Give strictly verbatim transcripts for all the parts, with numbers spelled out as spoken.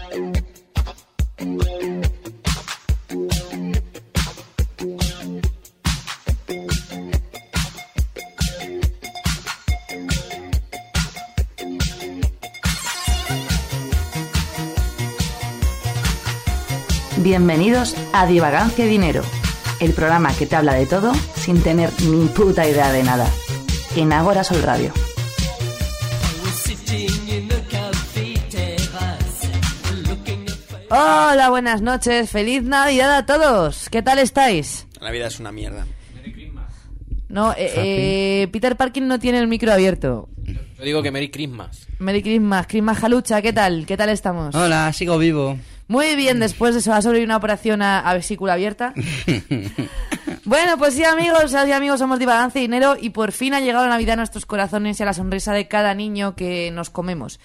Bienvenidos a Divagancia y Dinero, el programa que te habla de todo sin tener ni puta idea de nada. En Agora Sol Radio. Hola, buenas noches, feliz Navidad a todos. ¿Qué tal estáis? La Navidad es una mierda. No, eh, eh, Peter Parkin no tiene el micro abierto. Yo digo que Merry Christmas. Merry Christmas, Christmas Jalucha, ¿qué tal? ¿Qué tal estamos? Hola, sigo vivo. Muy bien, después de eso va a sobrevivir una operación a, a vesícula abierta. Bueno, pues sí, amigos, sí, amigos, somos Divagancia y Dinero y por fin ha llegado la Navidad a nuestros corazones y a la sonrisa de cada niño que nos comemos.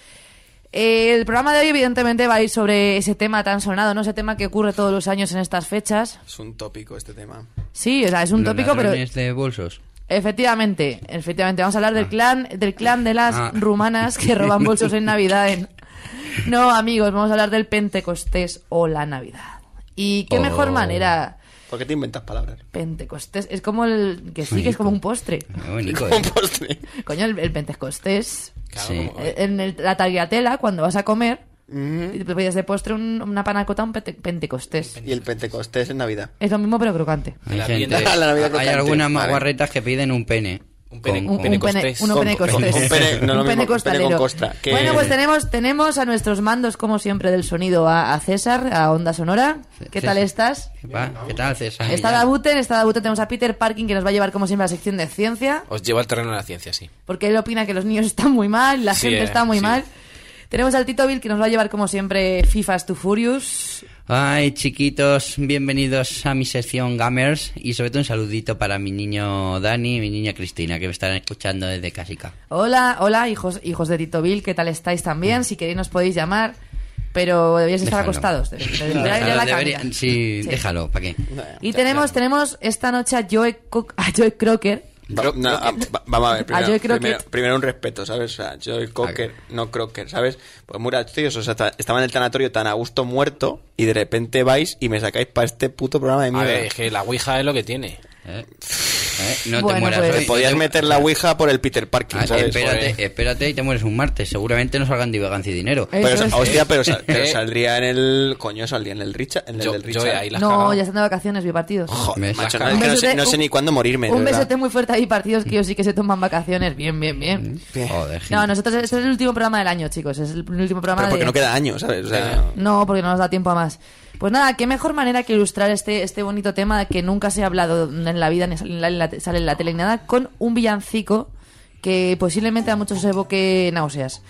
Eh, el programa de hoy evidentemente va a ir sobre ese tema tan sonado, ¿no? Ese tema que ocurre todos los años en estas fechas. Es un tópico este tema. Sí, o sea, es un Los tópico, pero... ladrones de bolsos. Efectivamente, efectivamente. Vamos a hablar del clan, del clan de las Ah. rumanas que roban bolsos en Navidad. En... No, amigos, vamos a hablar del Pentecostés o la Navidad. Y qué Oh. mejor manera... ¿Por qué te inventas palabras? Pentecostés, es como el... que sí, que es como un postre. Muy bonito, Como un ¿eh? postre. Coño, el, el Pentecostés... Claro, Sí. como- eh, En el- la tagliatella, cuando vas a comer, Ujú. y te pides de postre un- una panacota, un pente- Pentecostés. Y el Pentecostés en Navidad. Es lo mismo, pero crocante. Hay, La gente, tienda- la Navidad hay crocante. algunas Vale. maguarretas que piden un pene. Un pene- Con- Un, un un pene pene, costés. uno Con- pene con- costés. con pene- no lo Un mismo, pene pene con costalero. costra, que- Bueno, pues tenemos, tenemos a nuestros mandos, como siempre, del sonido a, a César, a Onda Sonora. ¿Qué tal César. estás? ¿Qué va? ¿Qué tal, César? Está Dabuten, está Dabuten, tenemos a Peter Parkin, que nos va a llevar, como siempre, a la sección de ciencia. Os llevo al terreno de la ciencia, sí. Porque él opina que los niños están muy mal, la Sí, gente eh, está muy sí. mal. Tenemos al Tito Bill, que nos va a llevar, como siempre, Fifas to Furious. Ay, chiquitos, bienvenidos a mi sección Gamers y sobre todo un saludito para mi niño Dani y mi niña Cristina, que me estarán escuchando desde Casica. Hola, hola, hijos, hijos de Tito Bill, ¿qué tal estáis también? Si queréis nos podéis llamar, pero debéis estar Déjalo. acostados. De, de- de- de- de la Déjalo, cama. debería- sí, Sí. déjalo, ¿para qué? Y tenemos, tenemos esta noche a Joe, Co- a Joe Crocker. Va- no, ah, va- vamos a ver, A Joey primero, Crockett. primero, primero un respeto, ¿sabes? O sea, Joey Cocker, no Crocker, ¿sabes? Pues muy gracioso, o sea, está- estaba en el tanatorio tan a gusto muerto y de repente vais y me sacáis para este puto programa de A mierda. ver, es que la Ouija es lo que tiene. ¿Eh? ¿Eh? No Bueno, te mueras pues- hoy. Te podías No te- meter la ouija por el Peter Parkin, Ah, ¿sabes? espérate, Joder. espérate y te mueres un martes. Seguramente no salgan divagancia y dinero. Eh, Pero, Eso es. hostia, pero, sal- pero Eh. saldría en el... Coño, saldría en el Richard, en el Yo, del yo Richard. ahí las No, cagado. ya están de vacaciones, vi partidos. Joder, Me macho, saca- no, es que no, sé, besote- no sé ni cuándo morirme, de Un verdad. besote muy fuerte ahí, partidos que yo sí que se toman vacaciones. Bien, bien, bien. Bien. Joder, No, gente. nosotros, este es el último programa del año, chicos. Es el último programa Pero porque de... no queda año, ¿sabes? O sea, No, porque no nos da tiempo a más. Pues nada, qué mejor manera que ilustrar este, este bonito tema que nunca se ha hablado en la vida, ni sale en la, en la- sale en la tele ni nada, con un villancico que posiblemente a muchos os evoque náuseas.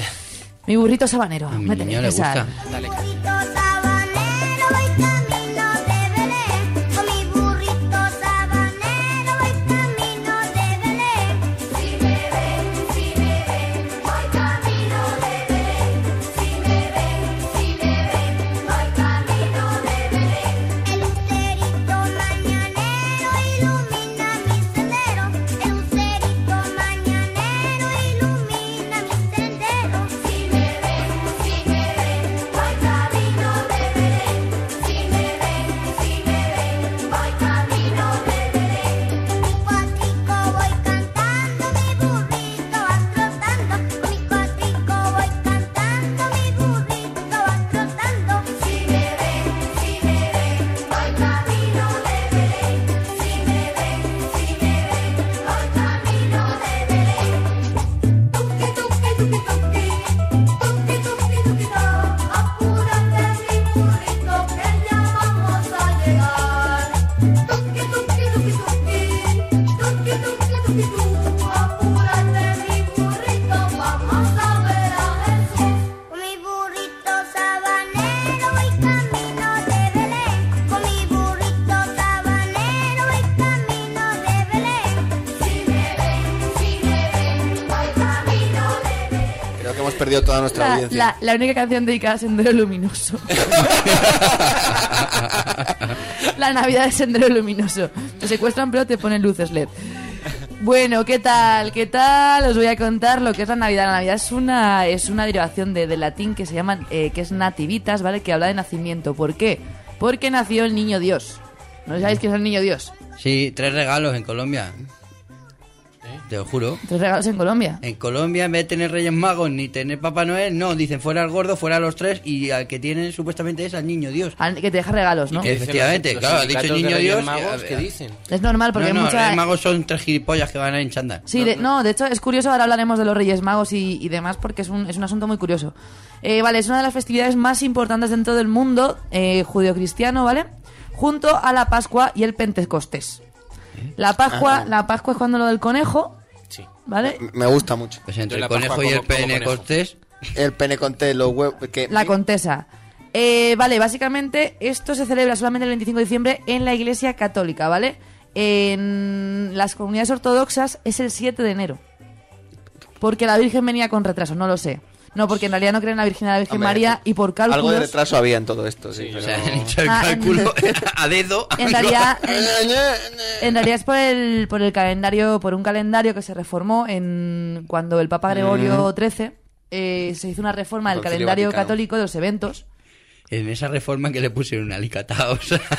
Mi burrito sabanero. A mi Métele, niño le César. gusta. Dale, ca- Burrito sabanero, voy camino de Belén. Con mi burrito sabanero, voy camino de Belén. Si me ven, si me ven, voy camino de Belén. Si me ven, si me ven, voy camino de Belén. El lucerito mañanero ilumina mi sendero. El lucerito mañanero ilumina mi sendero. Si me ven, si me ven, voy camino de Belén. Si me ven, si me ven, voy camino de Belén. Mi cuatrico voy cantando, mi burrito va trotando. Mi cuatrico voy cantando, mi burrito va trotando. Si me ven, si me ven, voy camino de Belén. Si me ven, si me ven, voy camino de Belén. Tuki, tuki, tuki, tuki, tuki, tuki, tuki, to. Apúrate, mi burrito, que ya vamos a llegar. Tuki, tuki, tuki, tuki, tuki, tuki, tuki, tu. Apúrate, mi burrito, vamos a ver a Jesús. Con mi burrito sabanero voy camino de Belén. Con mi burrito sabanero voy camino de Belén. Si me ven, si me ven, voy camino de Belén. creo que hemos perdido toda nuestra La, audiencia. la, la única canción dedicada a Sendero Luminoso. La Navidad de Sendero Luminoso. Te secuestran pero te ponen luces L E D. Bueno, ¿qué tal? ¿Qué tal? Os voy a contar lo que es la Navidad. La Navidad es una es una derivación de, del latín que se llama, eh, que es nativitas, ¿vale? Que habla de nacimiento. ¿Por qué? Porque nació el niño Dios. ¿No sabéis quién es el niño Dios? Sí, tres regalos en Colombia. Te lo juro. Tres regalos en Colombia. En Colombia, en vez de tener Reyes Magos ni tener Papá Noel, no, dicen fuera el gordo, fuera los tres, y al que tienen supuestamente es al niño Dios. Al- Que te deja regalos, ¿no? ¿Y qué dicen Efectivamente, los- claro, los ha dicho sindicatos niño de Reyes Dios, Magos, a ver, ¿qué dicen? Es normal porque no, hay no, mucha... Reyes Magos son tres gilipollas que van a ir en chándal. Sí, de, no, de hecho es curioso, ahora hablaremos de los Reyes Magos y, y demás porque es un, es un asunto muy curioso. Eh, vale, es una de las festividades más importantes dentro del mundo eh, judeocristiano, ¿vale? Junto a la Pascua y el Pentecostés. La Pascua, Ah. la Pascua es cuando lo del conejo, Sí. ¿vale? Me gusta mucho. Pues entre Yo la el conejo Pascua y el como- como conejo. Pentecostés. El pene con té, los huevos... Que... La Contesa. Eh, vale, básicamente esto se celebra solamente el veinticinco de diciembre en la Iglesia Católica, ¿vale? En las comunidades ortodoxas es el siete de enero. Porque la Virgen venía con retraso, no lo sé. No, porque en realidad no creen en la Virgen de la Virgen Hombre, María y por Algo de cálculos... retraso había en todo esto, sí. Sí, pero- O sea, han hecho el Ah, en- cálculo a dedo. En realidad, en, en realidad es por el, por el calendario, por un calendario que se reformó en cuando el Papa Gregorio trece eh, se hizo una reforma del Concilio calendario Vaticano. católico de los eventos En esa reforma que le pusieron un alicatado.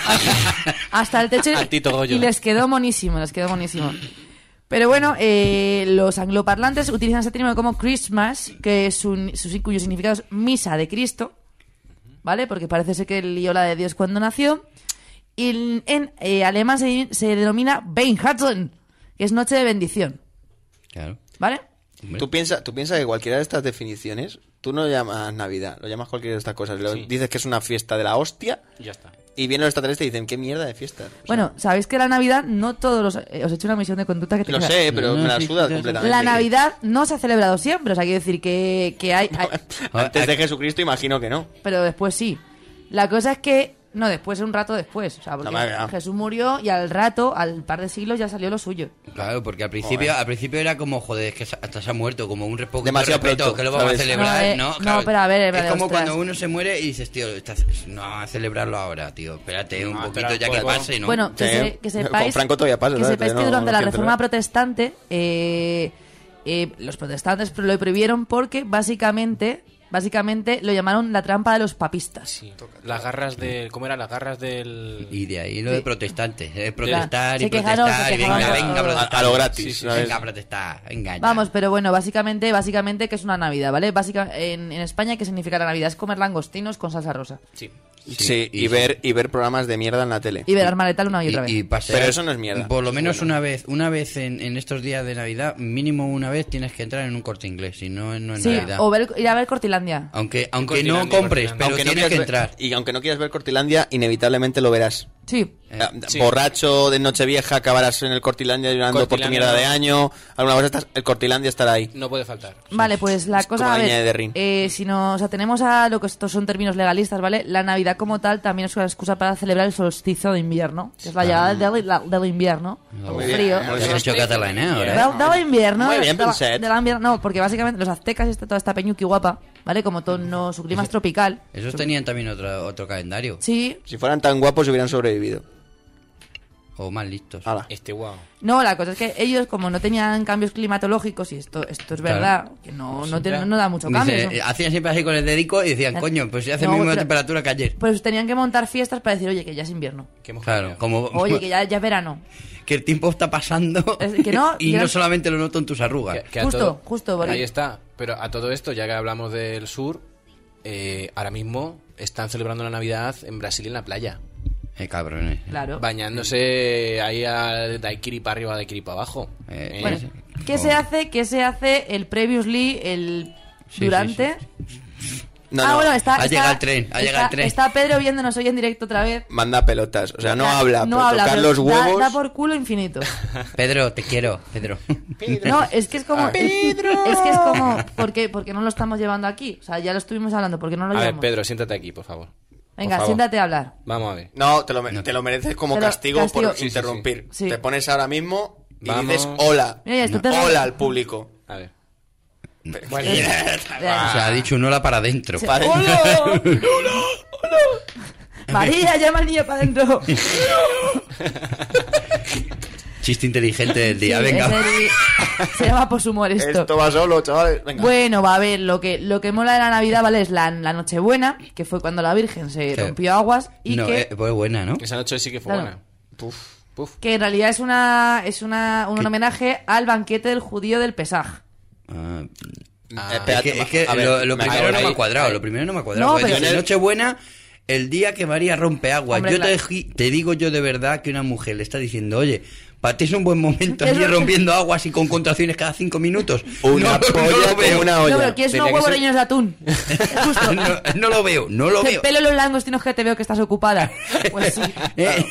hasta el techo Al Tito Goyo. y les quedó monísimo, les quedó monísimo. Pero bueno, eh, los angloparlantes utilizan este término como Christmas, que es un, su- cuyo significado es misa de Cristo, ¿vale? Porque parece ser que lió la de Dios cuando nació. Y en, en, eh, alemán se, se denomina Weihnachten, que es noche de bendición, Claro. ¿vale? Hombre. ¿Tú piensas tú piensa que cualquiera de estas definiciones, tú no lo llamas Navidad, lo llamas cualquiera de estas cosas. Lo- Sí. Dices que es una fiesta de la hostia Ya está. y vienen los extraterrestres y dicen, ¿qué mierda de fiesta? O sea, Bueno, sabéis que la Navidad no todos los... eh, os he hecho una misión de conducta que te lo queda- sé, pero No, no, me la sí, suda sí, sí. completamente. La Navidad no se ha celebrado siempre, o sea, quiero decir que, que hay, hay- Antes de Jesucristo imagino que no. Pero después sí. La cosa es que... No, después, un rato después. O sea, porque No me hagas. Jesús murió y al rato, al par de siglos, ya salió lo suyo. Claro, porque al principio, al principio era como, joder, es que hasta se ha muerto, como un poquito Demasiado de respeto, pronto, que lo vamos ¿sabes? a celebrar, No, eh, ¿no? no, Claro, pero a ver, es vale, como ostras. cuando uno se muere y dices, tío, estás- no, a celebrarlo ahora, tío, espérate un No, poquito espera ya un que poco. pase, ¿no? Bueno, que, Sí. se- que Con sepáis, Franco todavía pasa, que, ¿sabes? sepáis Yo que no- durante no la quiero Reforma entrar. Protestante, eh, eh, los protestantes lo prohibieron porque básicamente, básicamente lo llamaron la trampa de los papistas. Sí. Las garras del... ¿Cómo eran las garras del...? Y de ahí lo de protestantes, eh, protestar Se y quejaron, protestar, se y venga, quejaron venga, todos. protestar. A- a lo gratis, Sí, sí, ¿sabes? venga, a protestar, venga ya. Vamos, pero bueno, básicamente, básicamente que es una Navidad, ¿vale? Básica, en, en España, ¿qué significa la Navidad? Es comer langostinos con salsa rosa. Sí. Sí, y, y- ver y ver programas de mierda en la tele. Y ver Armaretal una y otra vez. Y, y pasear- Pero eso no es mierda. Por lo menos Bueno. una vez, una vez en, en estos días de Navidad, mínimo una vez tienes que entrar en un Corte Inglés, si no, no es Sí, Navidad. o ver, ir a ver Cortilandia. Aunque, aunque Cortilandia, no compres, Cortilandia. pero Aunque no tienes quieras que ver- entrar. y aunque no quieras ver Cortilandia, inevitablemente lo verás. Sí. Eh, Eh, sí. Borracho de Nochevieja, acabarás en el Cortilandia llorando por tu Cortilandia mierda no. de año. Alguna cosa estás, el Cortilandia estará ahí. No puede faltar. Vale, pues la Es cosa, como a la ver, niña de Rin. eh, si nos atenemos a lo que estos son términos legalistas, ¿vale? La Navidad como tal también es una excusa para celebrar el solsticio de invierno, que es la llegada del, la- del invierno, Muy el bien, frío. muy Has bien. hecho catalán, ¿eh? Ahora, ¿eh? Del, del invierno. Muy bien de la- penset. del invierno, no, porque básicamente los aztecas y esta- toda esta peñuqui guapa, ¿vale? Como todo no, su clima es tropical. Esos tenían también otro, otro calendario. Sí. Si fueran tan guapos, hubieran sobrevivido. O más listos. Hala. Este wow. No, la cosa es que ellos, como no tenían cambios climatológicos, y esto, esto es Claro. verdad, que no, no, tiene- Siempre. no da mucho cambio. Dice, son- eh, hacían siempre así con el dedico y decían, coño, pues si hace No, la misma pero- temperatura que ayer. Pues tenían que montar fiestas para decir, oye, que ya es invierno. Que hemos Claro, cambiado. como Oye, que ya, ya es verano. que el tiempo está pasando Es que no, y y no eran- solamente lo noto en tus arrugas. Que- que a Justo, todo- justo, porque- Ahí está. Pero a todo esto, ya que hablamos del sur, eh, ahora mismo están celebrando la Navidad en Brasil en la playa. Eh, cabrones. Claro. Bañándose ahí a daiquiri para arriba, daiquiri para abajo. Eh, Eh, Bueno, Sí. ¿qué Oh. se hace? ¿Qué se hace el previously, el Sí, durante? No, ah, no. bueno, está, Ha está- llegado el tren, ha está- llegado el tren. Está Pedro viéndonos hoy en directo otra vez. Manda pelotas. O sea, no Da- habla, no pero habla, tocar pero los da- huevos. Da, por culo infinito. Pedro, te quiero, Pedro. No, es que es como. Ah. ¡Pedro! Es que es como. ¿Por qué? Porque no lo estamos llevando aquí. O sea, ya lo estuvimos hablando. ¿Por qué no lo a ver, llevamos? Pedro, siéntate aquí, por favor. Venga, Por favor. siéntate a hablar. Vamos a ver. No, te lo, me- te lo mereces como Te lo- castigo, castigo. por Sí, sí, interrumpir. sí. Sí. Te pones ahora mismo y Vamos. dices hola. Mira, esto te- Hola al público. A ver. Bueno, Ya. O sea, ha dicho un hola para adentro. Sí. Vale. ¡Hola! María, llama al niño para adentro. Chiste inteligente del día, Sí, venga. es el- se llama poshumor esto. Esto va solo, chavales. Venga. Bueno, va a ver, lo que, lo que mola de la Navidad, ¿vale? Es la, la Nochebuena, que fue cuando la Virgen se Sí. rompió aguas y No, que, eh, pues buena, ¿no? Esa noche sí que fue Claro. buena. Puf, puf. que en realidad es una es una un ¿Qué? homenaje al banquete del judío del Pesaj. Ah, Ah, es espérate, que, es que a ver, lo, lo me primero acabo no de me ha ir. cuadrado, Ahí. lo primero no me ha cuadrado. No, porque pero- dice, Nochebuena, el día que María rompe agua. Hombre, Yo te, claro. deji- te digo yo de verdad que una mujer le está diciendo, oye, para ti es un buen momento Eso- allí rompiendo aguas y con contracciones cada cinco minutos. Una no, polla no lo con veo. una No, olla. pero ¿quieres Tenía unos que huevos ser- rellenos de atún? Justo. no, no lo veo, no lo ¿Qué veo. pelo en los langostinos que te veo que estás ocupada? Pues sí. Eh,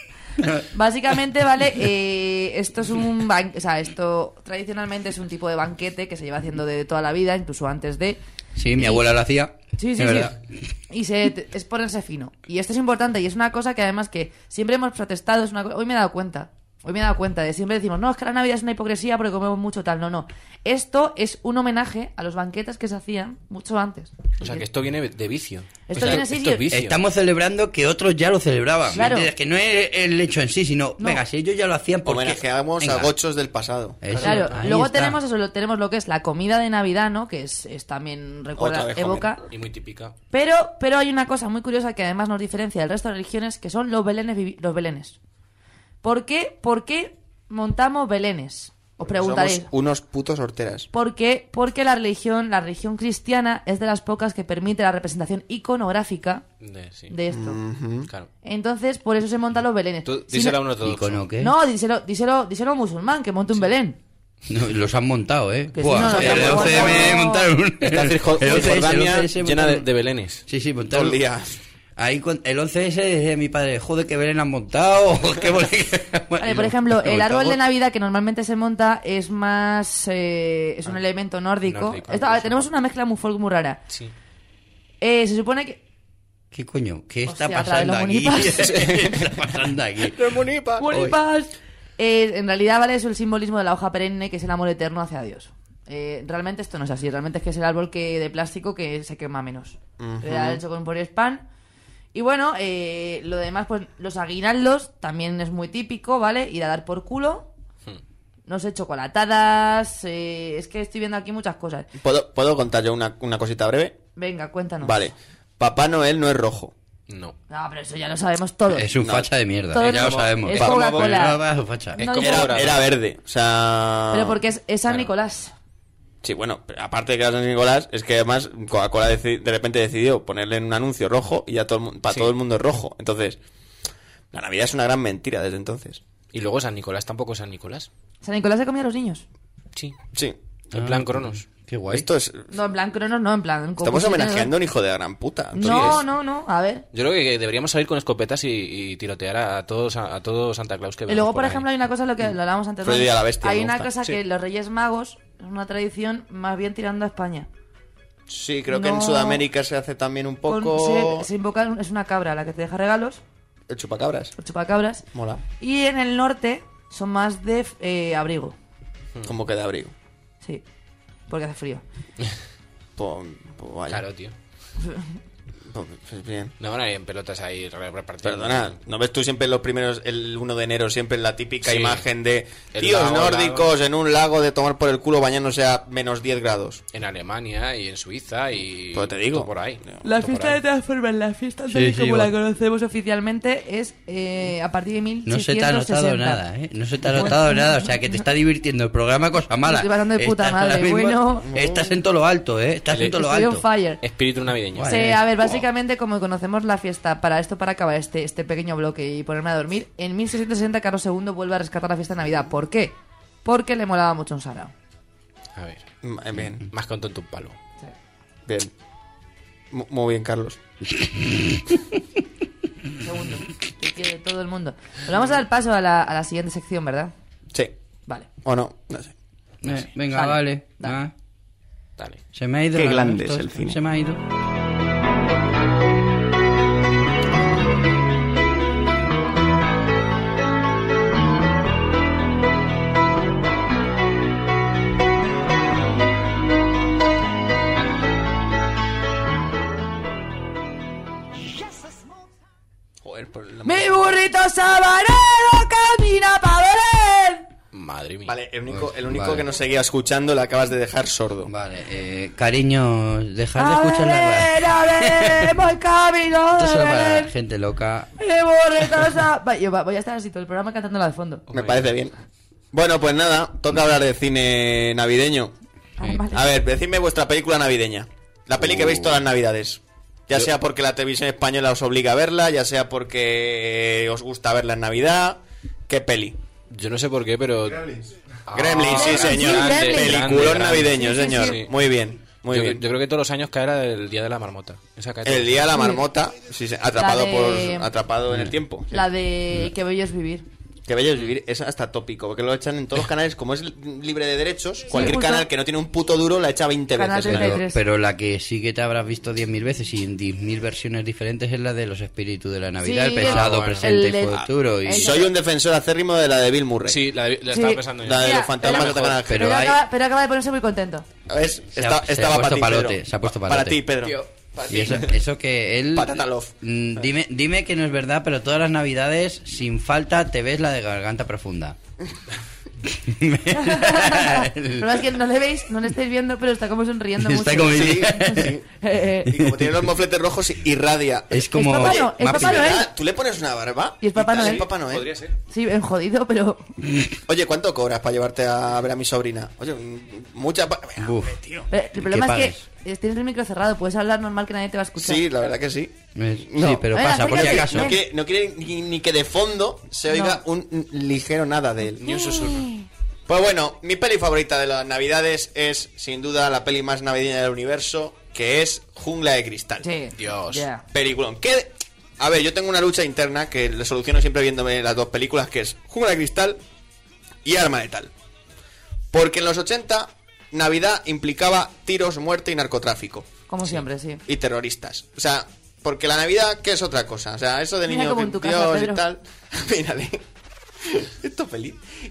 Básicamente, vale, eh, esto es un ban- o sea, esto tradicionalmente es un tipo de banquete que se lleva haciendo de toda la vida, incluso antes de. Sí, mi Y- abuela lo hacía. Sí, es sí, verdad. sí. Y se, te- es ponerse fino. Y esto es importante y es una cosa que además que siempre hemos protestado. Es una co- Hoy me he dado cuenta. Hoy me he dado cuenta de siempre decimos, no, es que la Navidad es una hipocresía porque comemos mucho tal. No, no. Esto es un homenaje a los banquetes que se hacían mucho antes. O sea, que esto viene de vicio. Esto O sea, viene, sí, esto sí. es vicio. Estamos celebrando que otros ya lo celebraban. ¿me Claro. entiendes? Que no es el hecho en sí, sino, No. venga, si ellos ya lo hacían, ¿por qué? Homenajeamos a Venga. gochos del pasado. Eso, Claro, ahí luego está. tenemos eso, lo, tenemos lo que es la comida de Navidad, ¿no? Que es, es también, recuerda, Otra vez evoca. Y muy típica. Pero, pero hay una cosa muy curiosa que además nos diferencia del resto de religiones, que son los belenes. vivi- Los belenes. ¿Por qué, ¿Por qué montamos belenes? Os preguntaréis. Somos unos putos horteras. ¿Por qué? Porque la religión, la religión cristiana es de las pocas que permite la representación iconográfica De, sí. de esto. Claro. Entonces, por eso se montan los belenes. Tú Si díselo no- a un ortodoxo. ¿Icono qué? No, díselo, díselo, díselo a un musulmán que monte un belén. No, los han montado, ¿eh? Que si Buah, no, los el han once de montado. montaron un... Está Cisjo- el once ese, el Cisjordania once ese llena de, montaron- de belenes. Sí, sí, Todo montaron... el día. Ahí con- el once ese decía mi padre, joder, que Belén han montado. qué bole- Vale, por ejemplo, Me el árbol cago. de Navidad que normalmente se monta es más... eh, es un elemento nórdico. Nórdico, Esto- a ver, sí. tenemos una mezcla muy folk muy rara. Sí. Eh, se supone que... ¿Qué coño? ¿Qué está Hostia, otra vez pasando los aquí? munipas. ¿Qué está pasando aquí? ¡Bonipas! Eh, en realidad, ¿vale? Es el simbolismo de la hoja perenne, que es el amor eterno hacia Dios. Eh, realmente esto no es así. Realmente es que es el árbol que de plástico que se quema menos. Era hecho con poliespan. Y bueno, eh, lo demás, pues los aguinaldos también es muy típico, ¿vale? Ir a dar por culo. No sé, chocolatadas. eh, es que estoy viendo aquí muchas cosas. ¿Puedo, ¿Puedo contar yo una, una cosita breve? Venga, cuéntanos. Vale. Papá Noel no es rojo. No. No, pero eso ya lo sabemos todos. Es un No. facha de mierda, Todo eh, el ya lo mundo- sabemos. es Va- Coca-Cola. va- va- va- facha. Es No, como dice- ahora. Era verde. O sea... Pero porque es, es San Nicolás. Sí, bueno, pero aparte de que era San Nicolás, es que además Coca-Cola deci- de repente decidió ponerle en un anuncio rojo y ya todo el, mu- para Sí. todo el mundo es rojo. Entonces, la Navidad es una gran mentira desde entonces. Y luego San Nicolás tampoco es San Nicolás. San Nicolás se comía a los niños. Sí. Sí. El Ah, plan Cronos. Qué guay. Esto es... No, en plan cronos, no, en plan... Estamos composición. homenajeando a un hijo de la gran puta. No, Entonces, no, no, a ver. Yo creo que deberíamos salir con escopetas y, y tirotear a, a todos a, todo Santa Claus que Y veamos luego, por ahí. ejemplo, hay una cosa, lo que lo hablábamos antes. Freddy ¿no? a la bestia, Hay me una gusta. cosa Sí. que los Reyes Magos es una tradición más bien tirando a España. Sí, creo que en No. Sudamérica se hace también un Con- poco... se, se invoca, es una cabra la que te deja regalos, El chupacabras. o chupacabras. Mola. Y en el norte son más de eh, abrigo. Como que de abrigo. Sí, porque hace frío. Pues, pues vaya. Claro, tío. Pues, pues bien. No van a ir en pelotas ahí re- repartiendo. Perdona, ¿no ves tú siempre los primeros, el uno de enero, siempre la típica Sí. imagen de El tíos lago, nórdicos lago. en un lago de tomar por el culo bañándose a menos diez grados? En Alemania y en Suiza y... Pues te digo. todo por ahí. La Todo fiesta por de ahí. todas formas, la fiesta Sí, tal y sí, como va. la conocemos oficialmente es eh, a partir de mil No se seiscientos sesenta. te ha notado nada, ¿eh? No se te ha notado nada. O sea, que te está divirtiendo el programa, cosa mala. Estoy pasando de puta Estás madre, ahora mismo- bueno. Estás en todo lo alto, ¿eh? Estás en todo lo Estoy on alto. fire. Espíritu navideño. Vale. Sí, a ver, básicamente como conocemos la fiesta, para esto, para acabar este, este pequeño bloque y ponerme a dormir, en mil seiscientos sesenta Carlos segundo vuelve a rescatar la fiesta de Navidad. ¿Por qué? Porque le molaba mucho un sarao. A ver. Mm, eh, Bien, Más con tonto un palo. bien. Mu- Muy bien, Carlos. Segundo, que quiere todo el mundo. Pues vamos a dar paso a la, a la siguiente sección, ¿verdad? Sí. Vale. ¿O no? No sé. Eh, venga, Dale, vale. dale. Ah, Dale. se me ha ido. Qué la- grande esto- es el cine. Se me ha ido. Joder, por la... Mi burrito sabanero camina pa' Belén. Madre mía. Vale, el único, el único Vale. que nos seguía escuchando lo acabas de dejar sordo. Vale, eh, cariño, dejar de A escuchar la ver, radio. a ver, voy camino Esto es de solo para Belén. gente loca. ¡Qué borretosa! Va, yo va- voy a estar así todo el programa cantándola de fondo. Me parece bien. Bueno, pues nada, toca hablar de cine navideño. Ah, vale. A ver, decidme vuestra película navideña. La peli que veis todas las navidades. Ya Yo- sea porque la televisión española os obliga a verla, ya sea porque os gusta verla en Navidad. ¿Qué peli? Yo no sé por qué, pero... Gremlins, Gremlins, sí, sí, señor. Gremlins. Peliculón grande. navideño, Sí, sí, señor. sí. Muy bien, muy yo, bien. yo creo que todos los años caerá el día de la marmota. Esa cae todos El día de la Sí. marmota, sí, sí, atrapado La de- por atrapado en el tiempo. Sí. La de Qué bello es vivir. Que bello es vivir, es hasta tópico, porque lo echan en todos los canales, como es libre de derechos, cualquier justo. canal que no tiene un puto duro la echa veinte Canal veces. treinta y ¿eh? tres. Pero, pero la que sí que te habrás visto diez mil veces y en diez mil versiones diferentes es la de los espíritus de la Navidad, Sí, el pasado, el- presente el- y el- futuro. Y... el- Soy un defensor acérrimo de la de Bill Murray. Sí, la, la Sí. estaba pensando yo. La de Mira, los fantasmas pero- que atacan a la gente. Pero Pero, hay- acaba, pero acaba de ponerse muy contento. ¿Ves? Se Esta- ha- se ha estaba para puesto ti, palote, Pedro. se ha puesto Para palote. ti, Pedro. Tío, Para Y ti. eso, eso que él... Patata love. Mm, Dime, dime que no es verdad, pero todas las navidades, sin falta, te ves la de Garganta Profunda. El problema es que no le veis, no le estáis viendo, pero está como sonriendo mucho. Está como... Sí, sí. Eh, eh. Y como tiene los mofletes rojos, irradia. Es como... Es Papá No- es más Papá picante. Noel. Ah, ¿tú le pones una barba? Y es Papá tal, Noel. es Papá Noel. Podría ser. Sí, en jodido, pero... Oye, ¿cuánto cobras para llevarte a ver a mi sobrina? Oye, mm, mucha... pa- Venga, Uf. hombre, tío. eh, El problema es pagues? que eh, tienes el micro cerrado, puedes hablar normal que nadie te va a escuchar. Sí, la verdad que sí. Es- No. Sí, pero Venga, pasa, por si acércate. acaso. No quiere, no quiere ni, ni que de fondo se oiga un un ligero nada de él. Ni un susurro. Pues bueno, mi peli favorita de las navidades es, sin duda, la peli más navideña del universo, que es Jungla de Cristal. Sí. Dios. Ya. Peliculón. ¿Qué? A ver, yo tengo una lucha interna que le soluciono siempre viéndome las dos películas, que es Jungla de Cristal y Arma Letal. Porque en los ochenta, Navidad implicaba tiros, muerte y narcotráfico. Como siempre, sí. Y terroristas. O sea, porque la Navidad, ¿qué es otra cosa? O sea, eso de Mira niños como en tu Dios casa, y Pedro. tal. Mírale. Esto feliz.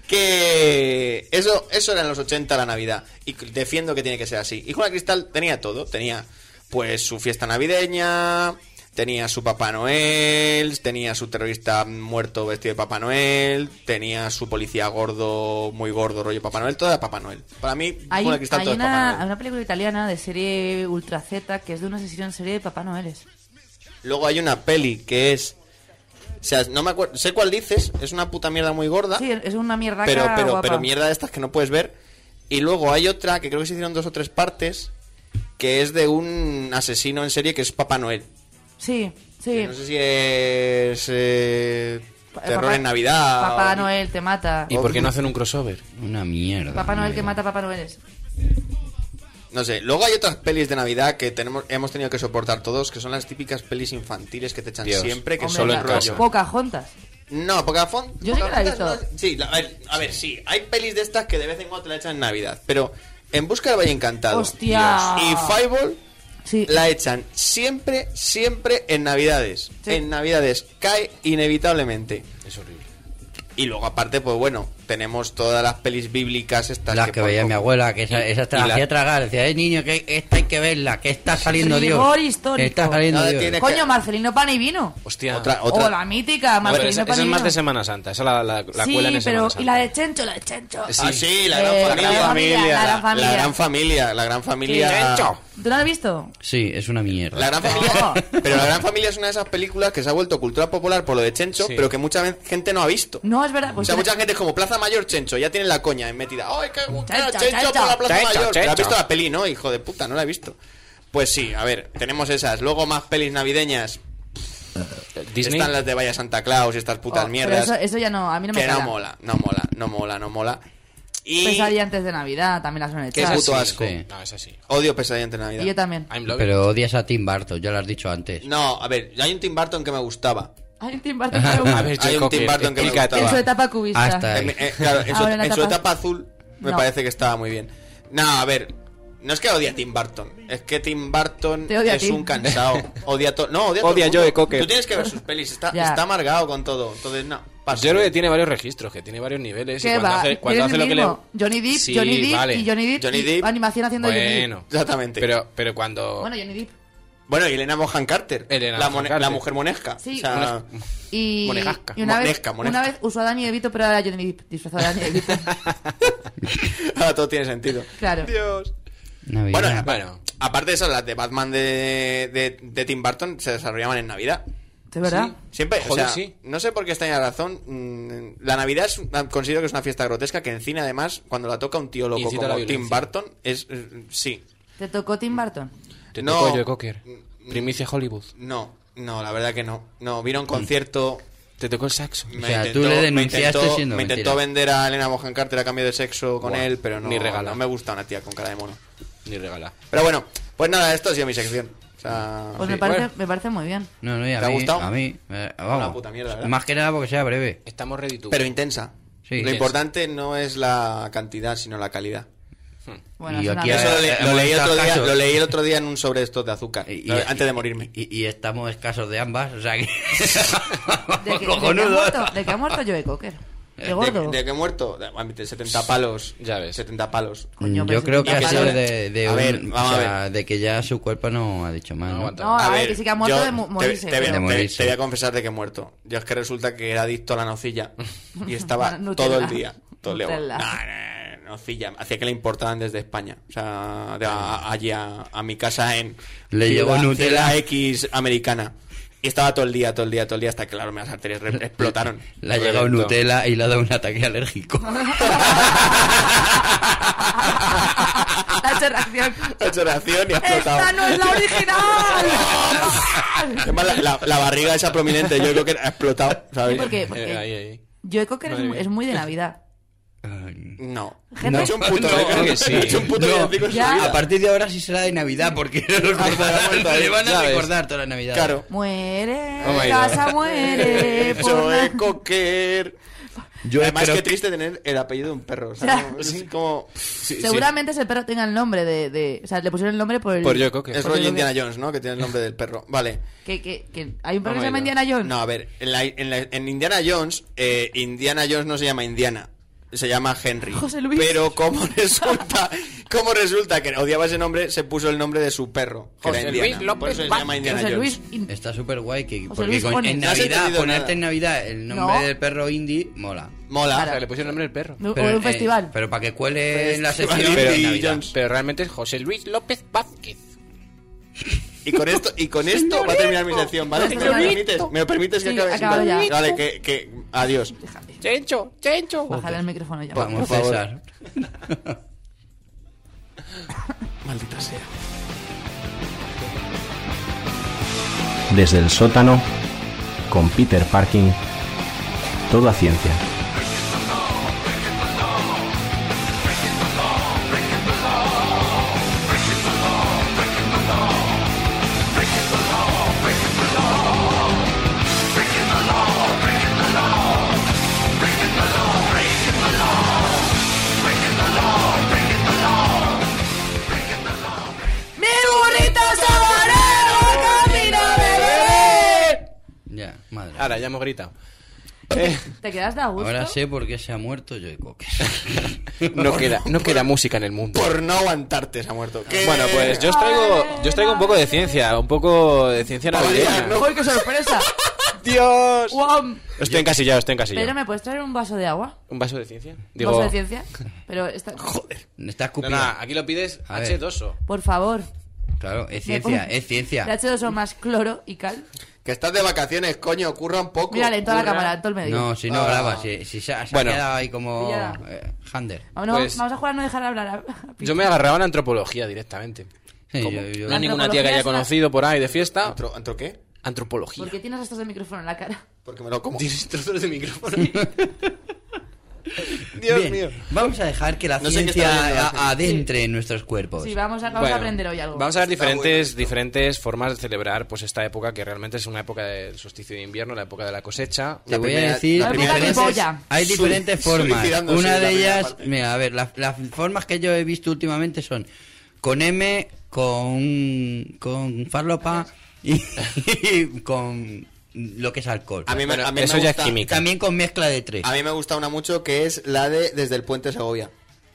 Que eso, eso era en los ochenta la Navidad. Y defiendo que tiene que ser así. Y Jungla de Cristal tenía todo. Tenía, pues, su fiesta navideña. Tenía su Papá Noel. Tenía su terrorista muerto vestido de Papá Noel. Tenía su policía gordo, muy gordo, rollo Papá Noel. Todo era Papá Noel. Para mí, Hay, Jungla de Cristal hay todo es Papá una, Noel. hay una película italiana de serie Ultra Z que es de un asesino en serie de Papá Noeles. Luego hay una peli que es... O sea, no me acuerdo... Sé cuál dices. Es una puta mierda muy gorda. Sí, es una mierda pero, pero, guapa. pero mierda de estas que no puedes ver. Y luego hay otra que creo que se hicieron dos o tres partes, que es de un asesino en serie que es Papá Noel. Sí, sí. Que no sé si es eh, Pa- terror Papá- en Navidad. Papá o- Noel te mata. ¿Y por qué no hacen un crossover? Una mierda. Papá Noel que mierda. mata a Papá Noeles. No sé. Luego hay otras pelis de Navidad que tenemos hemos tenido que soportar todos, que son las típicas pelis infantiles que te echan Dios. siempre, que Hombre, son solo el en la- rollo. casa. Pocahontas. No, Pocahontas... Yo sí que la he Pocahontas visto. no- sí, la- a, ver, a ver, sí. Hay pelis de estas que de vez en cuando te la echan en Navidad. Pero En Busca del Valle Encantado Hostia. y Fireball Sí. la echan siempre, siempre en Navidades. Sí. En Navidades cae inevitablemente. Es horrible. Y luego aparte, pues bueno, tenemos todas las pelis bíblicas estas Las que por veía poco- mi abuela, que esa, esa te y la la- hacía tragar. Decía, eh, niño, que esta hay que verla, que está saliendo Dios. Rigor histórico. Está saliendo Nada Dios. tiene- Coño, Marcelino Pan y Vino. Hostia. Otra, O otra. la mítica, No, pero Marcelino esa, Pan esa y es Vino. más de Semana Santa. Esa la, la, la Sí, cuelan en pero Semana Santa. y la de Chencho, la de Chencho. Sí. Ah, sí, la gran Eh, familia. la gran familia, la gran familia. La gran familia, la gran familia. Chencho. ¿Tú la has visto? Sí, es una mierda. La gran familia. Pero la gran familia es una de esas películas que se ha vuelto cultura popular por lo de Chencho, Sí. pero que mucha ve- gente no ha visto. No, es verdad. O Pues sea, era- mucha gente es como Plaza Mayor Chencho, ya tienen la coña en metida. ¡Ay, qué gusto! Chencho, Chencho, Chencho. por la Plaza Chencho, Mayor! Pero has Chencho. visto la peli, ¿no? Hijo de puta, no la he visto. Pues sí, a ver, tenemos esas. Luego más pelis navideñas. Disney. Están las de Vaya Santa Claus y estas putas Oh, pero mierdas. eso, eso ya no, a mí no me que no cala. mola, no mola, no mola, no mola. Y Pesadilla antes de Navidad, también las suelen Qué echar. puto Sí, asco. sí. No, es así. odio Pesadilla ante Navidad. Y yo también. I'm loving Pero odias a Tim Burton, ya lo has dicho antes. No, a ver, hay un Tim Burton que me gustaba. Hay un Tim Burton que me gusta. A ver, Hay Joe un Tim Cocker, Burton que me explícate. En su gustaba. etapa cubista. Hasta En, ahí. eh, claro, en, su, Ahora en la en su etapa- etapa azul me No. parece que estaba muy bien. No, a ver, no es que odie a Tim Burton, es que Tim Burton Te odia a es ti. un cansado. Odia to no, odia a todo Odia el a mundo. Joe Cocker. Tú tienes que ver sus pelis, está, Ya. está amargado con todo. Entonces, no. paso. Yo creo que tiene varios registros, que tiene varios niveles. Y ¿Qué cuando va? hace, cuando ¿Quieres hace el lo que le. mismo? Johnny Depp, Sí, Johnny Depp vale. y Johnny Depp, Johnny y Depp. animación haciendo Johnny Depp. Bueno, Exactamente. pero, pero cuando. Bueno, Johnny Depp. Bueno, y Elena Bonham Carter. Elena la, Bonham mone- Carter. la mujer monesca. Sí. O sea, Y, Monegasca. y una, Monesca, vez, monesca. una vez usó a Danny DeVito, pero ahora Johnny Depp disfrazado de Danny DeVito. ahora todo tiene sentido. Claro. Dios. Navidad. Bueno, Bueno. aparte de eso, las de Batman de, de, de Tim Burton se desarrollaban en Navidad. ¿De verdad? Siempre, o Joder, sea, sí. no sé por qué está en la razón. mm, La Navidad es, una- considero que es una fiesta grotesca que en cine, además, cuando la toca un tío loco Incita a la como Tim violencia. Burton, es. eh, sí. ¿Te tocó Tim Burton? Te No. tocó Joe Cocker. Primicia Hollywood. No, no, la verdad que no. No, vino a un concierto. Te tocó el saxo. Me O sea, tú le me denunciaste intentó, siendo me intentó mentira. vender a Elena Bonham Carter a cambio de sexo con Buah, él, pero no, ni regala. no me gusta una tía con cara de mono. Ni regala. Pero bueno, pues nada, esto ha sido mi sección. O sea, Pues sí. me, parece, bueno. me parece muy bien. No, no, y a ¿Te ha mí, gustado? a mí, eh, vamos. Una puta mierda, ¿verdad? Más que nada porque sea breve. Estamos ready to. Pero intensa. Sí. Lo Sí. importante no es la cantidad, sino la calidad. Bueno, Y es una aquí vez. Eso lo, le- eh, lo hemos leí el otro día, escasos. lo leí el otro día en un sobre estos de azúcar, Y- lo- y- antes de morirme. Y, y estamos escasos de ambas, o sea que. ¿De que, de que ha Cojonudo. muerto, de que ha muerto Joe Cocker. De gordo. ¿De, de qué he muerto? De, de setenta palos. Ya ves. setenta palos. Coño, Yo pero creo que si ha te sido paras- de, de A un- ver, vamos o a sea, de que ya su cuerpo no ha dicho más, No ¿no? aguanta. No, a, ver, ver, que sí que ha muerto yo de mu- te- morirse. Te, voy a- pero- De te- morirse. te voy a confesar de que he muerto. Yo es que resulta que era adicto a la nocilla y estaba Nutella. todo el día. Todo el día. Nutella. No, no, no, nocilla. Hacía que le importaban desde España. O sea, de a- allí a, a mi casa en. Le llegó Ciudad- Nutella. Ciudad X americana. Y estaba todo el día, todo el día, todo el día, hasta que, claro, las arterias re- explotaron. Le ha llegado Reventó. Nutella y le ha dado un ataque alérgico. Ha hecho reacción. Ha hecho reacción y ha ¡Esta explotado. no es la original! Además, la, la- la barriga esa prominente, yo creo que ha explotado, ¿sabes? Sí, porque, Eh, porque ahí, ahí. Joe Cocker es, Madre mu- mía. es muy de Navidad. No. Gente- No ha hecho un puto, No, creo que sí. Ha hecho un puto No, villancico en su ya. vida. A partir de ahora sí será de Navidad, porque no lo recordarán, le van a Ya ves. recordar toda la Navidad. Claro. Muere, Oh my casa God. muere. por Joe na- Cocker. Yo Además, creo qué que- triste tener el apellido de un perro. O sea, Ya. como- es como. Sí, Seguramente ese perro tenga el nombre de, de... O sea, le pusieron el nombre por el... Por Joe Cocker. Es Porque rollo lo Indiana que- Jones, ¿no? Que tiene el nombre del perro. Vale. Que, que, que hay un perro Oh que se llama my Indiana Jones. No, a ver. En, la- en la- en Indiana Jones, eh, Indiana Jones no se llama Indiana. Se llama Henry. José Luis. Pero como resulta, como resulta que odiaba ese nombre, se puso el nombre de su perro, que José era Luis Indiana. Por López eso se Vázquez. llama Indiana José Jones. Luis... in- Está súper guay que, José porque Luis con- Ones. en No has Navidad, entendido ponerte nada. en Navidad el nombre No. del perro indie mola. Mola. O sea, le pusieron el nombre del perro. O de un eh, festival. pero para que cuele en la Festival sección Indie de Navidad. Jones. Pero realmente es José Luis López Vázquez. Y con esto, y con esto va a terminar mi sección, ¿vale? ¿Me lo Señorito. permites? ¿Me lo permites que Sí, acabe? acábalo ya. Vale, que, que... Adiós. Déjame. Chencho, Chencho. Bájale el micrófono ya. Vamos, Por favor. César. Maldita sea. Desde el sótano, con Peter Parking, todo a ciencia. ¡Mi burrito sabanero camino de bebé! Ya, madre. Ahora, ya hemos gritado. ¿Te quedas de a gusto? Ahora sé por qué se ha muerto Joe Cocker. No queda, no queda música en el mundo. Por no aguantarte se ha muerto. ¿Qué? Bueno, pues yo os traigo, yo os traigo un poco de ciencia, un poco de ciencia navideña. ¡Uy, qué sorpresa! ¡Dios! ¡Guau! Estoy encasillado, estoy Pedro, encasillado. ¿me puedes traer un vaso de agua? ¿Un vaso de ciencia? ¿Un Digo, vaso de ciencia? Pero esta... Me está no, escupiendo. no, aquí lo pides A ver. hache dos o. Por favor. Claro, es ¿Me ciencia, pon- es De ciencia. H dos O más cloro y cal. Que estás de vacaciones, coño, curra un poco. Mírale, en toda la curra. cámara, en todo el medio. No, si no Ah. graba, si, si se, ha- se Bueno. ha quedado ahí como Ya. eh, Hander. Vamos, Pues- vamos a jugar a no dejar hablar a, a Pitu. Yo me agarraba a la antropología directamente. Sí, ¿Cómo? yo- yo- No hay ninguna tía que haya Antropología es la- conocido por ahí de fiesta. ¿Antro, ¿Antro qué? Antropología. ¿Por qué tienes estos de micrófono en la cara? Porque me lo como. Tienes trozos de micrófono. Dios Bien, mío. vamos a dejar que la No sé qué ciencia está viendo la gente. a- adentre en nuestros cuerpos. Sí, vamos a, vamos Bueno, a aprender hoy algo. Vamos a ver Está diferentes, bueno. diferentes formas de celebrar pues esta época que realmente es una época del solsticio de invierno, la época de la cosecha. Te La voy primera- a decir la primera diferentes, polla. hay Suli- diferentes formas. suicidándose Una en la de primera ellas, parte. mira, a ver, la- las formas que yo he visto últimamente son con M, con con farlopa y, y con lo que es alcohol. A mí, me- Bueno, a mí eso me ya es gusta, química. También con mezcla de tres. A mí me gusta una mucho que es la de Desde el Puente Segovia.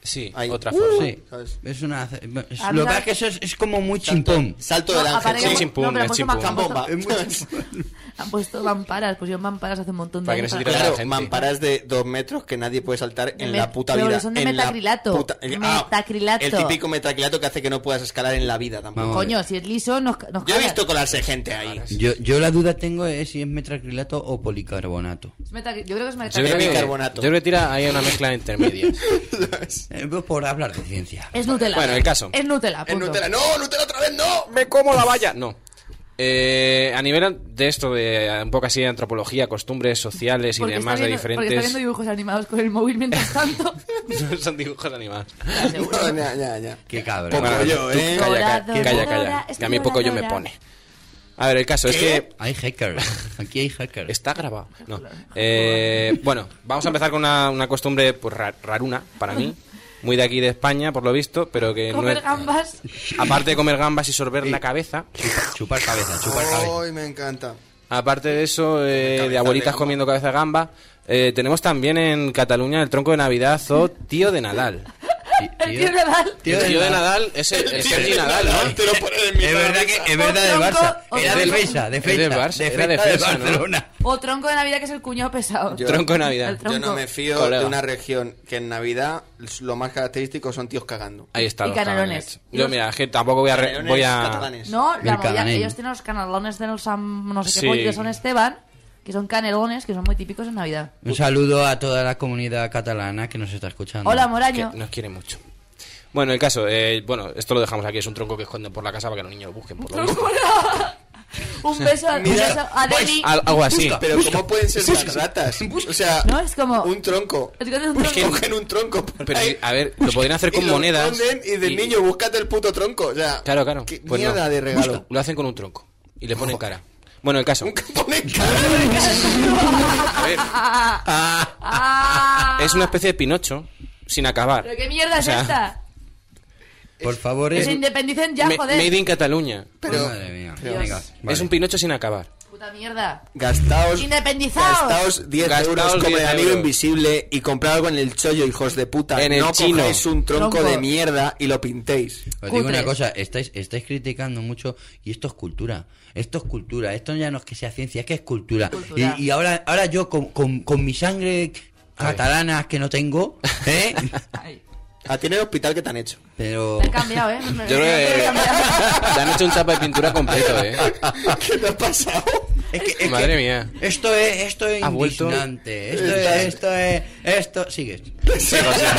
Sí, Ahí. otra Uh, forma. Sí, ¿sabes? es una... Es, A lo mí que pasa la- es que eso es, es como muy Salto, chimpón. salto No, del aparte ángel. que- Sí, chimpún, no, pero es han puesto chimpún. ma- han puesto- Cambomba. Han puesto mamparas, pusieron mamparas hace un montón de Para que no años. se para- tire la Claro, gente. mamparas de dos metros que nadie puede saltar De en met- la puta pero vida. son de En la metacrilato. puta- el- ah, Metacrilato. El típico metacrilato que hace que no puedas escalar en la vida tampoco. Vamos. Coño, si es liso, nos, nos Yo he cagas. visto colarse gente ahí. Yo, yo la duda tengo es si es metacrilato o policarbonato. Es meta- Yo creo que es Yo creo, metacrilato. que, bicarbonato. yo creo que tira ahí una mezcla intermedia. Eh, pues por hablar de ciencia. Es Nutella. Bueno, el caso. Es Nutella, En punto. Nutella. ¡No! ¡Nutella otra vez! ¡No! ¡Me como la valla! No. Eh, a nivel de esto, de un poco así de antropología, costumbres sociales y Porque demás está de viendo- Porque está viendo diferentes... dibujos animados con el móvil mientras tanto. No son dibujos animados. Seguro. No, ya, ya, ya. Qué cabrón. Poco Bueno, yo, tú ¿eh? Calla, Doradora, calla, calla, calla. doradora, Que a mí poco yo me doradora. pone. A ver, el caso es que... Hay hackers. Aquí hay hackers. Está grabado. No. Eh, bueno, vamos a empezar con una, una costumbre pues ra- raruna para mí, muy de aquí de España, por lo visto, pero que no Comer es... gambas. Aparte de comer gambas y sorber la cabeza, Chupar cabeza, chupar cabeza. Ay, me encanta. aparte de eso, eh, Cabeza de abuelitas de gamba. comiendo cabeza de gamba, eh, tenemos también en Cataluña el tronco de Navidad o tío de Nadal. El tío de Nadal. Tío el de tío de Nadal. Nadal es el, el Sergi Nadal, ¿no? Te lo pones en mi Es verdad que es verdad del Otro Barça. tronco, Era otro del tronco. Barça, de Es del fecha, Barça, de era de fecha de Fesa, ¿no? Barcelona. O tronco de Navidad, que es el cuñado pesado. Yo- Tronco de Navidad. El tronco. Yo no me fío Colega. de una región que en Navidad lo más característico son tíos cagando. Ahí está. Y los canelones. canelones. Y Yo los- mira, es que tampoco voy a... re- Canelones voy a... catalanes. No, la El movida, canel. ellos tienen los canelones del San no sé qué Sí. pollo de San Esteban, que son canelones, que son muy típicos en Navidad. Un saludo a toda la comunidad catalana que nos está escuchando. Hola, que Moraño. nos quiere mucho. Bueno, el caso, eh, bueno, esto lo dejamos aquí, es un tronco que esconden por la casa para que los niños lo busquen. Por lo visto. Un beso, un Mira, beso a Deli. Al- algo así. Pero ¿cómo pueden ser tan ratas? O sea, No, es como... un tronco. Es que es un tronco. Cogen un tronco por Pero, ahí a ver, lo podrían hacer con y lo monedas. esconden y del y- niño, búscate el puto tronco. O sea, Claro, claro. ¿qué Pues no. mierda de regalo? Busca- Lo hacen con un tronco y le ponen cara. Bueno, el caso. Ponen cara. A ver, ¡Ah! es una especie de Pinocho sin acabar. ¿Pero qué mierda O es sea, esta? Por favor, Que eh. se independicen ya, Me- joder. Made in Cataluña. Pero, Madre mía. Dios. Venga, vale. Es un Pinocho sin acabar. Puta mierda. gastaos, Independizaos. gastaos diez Gastaos euros como diez el amigo euros. invisible y comprad algo en el chollo, hijos de puta. En el no chino. cogáis un tronco, Tronco. de mierda y lo pintéis. Os digo una Cutres. cosa, estáis, estáis criticando mucho y esto es cultura. Esto es cultura. Esto ya no es que sea ciencia, es que es cultura. Cultura. Y, y ahora, ahora yo con, con, con mi sangre catalana que no tengo, ¿eh? Ay, A ti en el hospital que te han hecho. Pero me he cambiado, ¿eh? Me- Yo creo me he que cambiado. te han hecho un chapa de pintura completo, ¿eh? ¿Qué te ha pasado? es que, es Madre que mía. esto es esto es Ha vuelto. indignante. Esto es esto es esto sigues. Sí, o sea.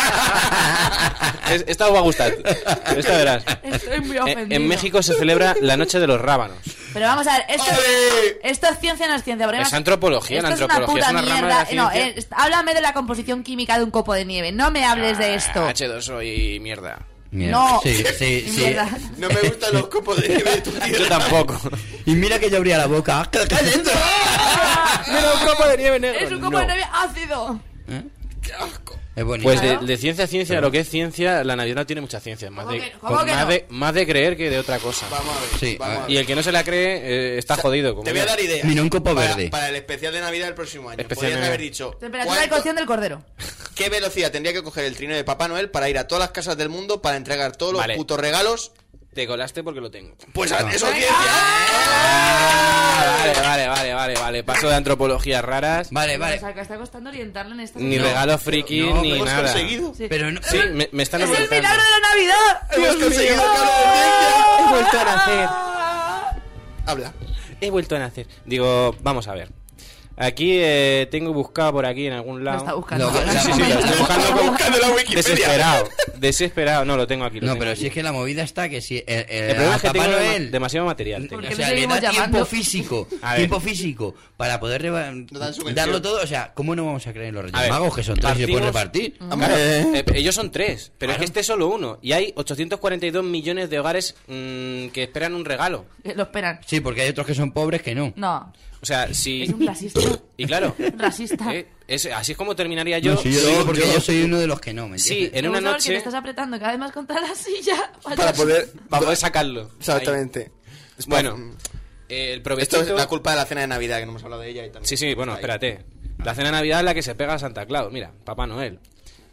Es- esta os va a gustar. Esta verás. Estoy muy En, ofendido. en México se celebra la Noche de los Rábanos. Pero vamos a ver, esto, ¡Ole! esto es ciencia, no es ciencia. porque Es además- antropología, esto la es una antropología puta es una rama de mierda. la No, ciencia. eh, est- háblame de la composición química de un copo de nieve. No me hables de esto. Ah, H dos O y mierda. Mira, No. sí, sí, sí. Mierda. No me gustan los copos de nieve de tu Yo tierra. tampoco. Y mira que yo abría la boca. ¡Que cae dentro! Mira, un copo de nieve negro. Es un copo de nieve ácido. ¿Eh? ¡Qué asco! Es bonito. Pues de, Claro. de ciencia a ciencia, lo que es ciencia, la Navidad no tiene mucha ciencia. Más, ¿Cómo de, que- cómo con- que más, no? de, más de creer que de otra cosa. Vamos a ver. Sí, vamos a a ver. Y ver. el que no se la cree eh, está jodido. Como Te voy a yo. dar ideas. Mira, un copo Para- verde. Para el especial de Navidad del próximo año. Especial Podrías de- haber dicho. Temperatura de ¿cuánto- cocción del cordero. ¿Qué velocidad tendría que coger el trino de Papá Noel para ir a todas las casas del mundo para entregar todos los Vale. putos regalos? Te colaste porque lo tengo. Pues Ah. eso es Venga. ciencia. Ah, vale, vale, vale, vale, vale. Paso de antropologías raras. Vale, vale. O sea, que está costando orientarlo en esta Ni sección. regalos friki, No, ni Lo hemos nada. conseguido. Sí. Pero no, Sí, me, me están ¡Es el orientando. milagro de la Navidad! Hemos conseguido que hable de ciencia. He vuelto a nacer. Habla. He vuelto a nacer. Digo, vamos a ver. Aquí eh, tengo buscado por aquí en algún Lo lado. está buscando. Lo- ahora. la- Sí, sí, lo estoy buscando como buscando la Wikipedia. desesperado. Desesperado. No, lo tengo aquí. Lo no, tengo pero aquí. si es que la movida está que si el, el- El problema es que a Papá tengo Noel, demasiado material. tengo. ¿Por o qué sea, me le seguimos da tiempo llamando? físico, A ver. tiempo físico para poder reba- dan subvención. darlo todo, o sea, ¿cómo no vamos a creer en los A Reyes ver, Magos que son tres y se pueden partimos- repartir? Claro, eh, ellos son tres, pero es que este es solo uno. Y hay ochocientos cuarenta y dos millones de hogares mm, que esperan un regalo. Lo esperan. Sí, porque hay otros que son pobres que no. No. O sea, si... Es un racista. Y claro, Racista. eh, es, así es como terminaría yo. No, si yo Yo- digo porque yo- yo soy uno de los que no, ¿me Sí, entiendes? en una Vamos a ver que noche te estás apretando cada vez más contra la silla. Para poder. vamos a sacarlo. Exactamente. Ahí. Bueno, eh, el Esto provechito... es la culpa de la cena de Navidad, que no hemos hablado de ella y también. Sí, sí, bueno, Ahí. espérate. La cena de Navidad es la que se pega a Santa Claus. Mira, Papá Noel.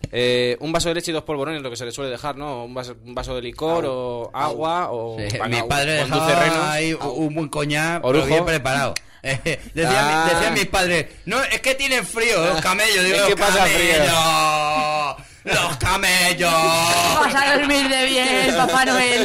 Eh, un vaso de leche y dos polvorones, lo que se le suele dejar, ¿no? Un vaso, un vaso de licor o agua o... Sí, venga, mi padre con dulce dejaba reno. ahí un buen coñac, Orujo. pero bien preparado. Eh, decían, Ah. decían mis padres, no, es que tienen frío los camellos. Digo, Es que los pasa frío. camellos, los camellos. Vas a dormir de bien, Papá Noel.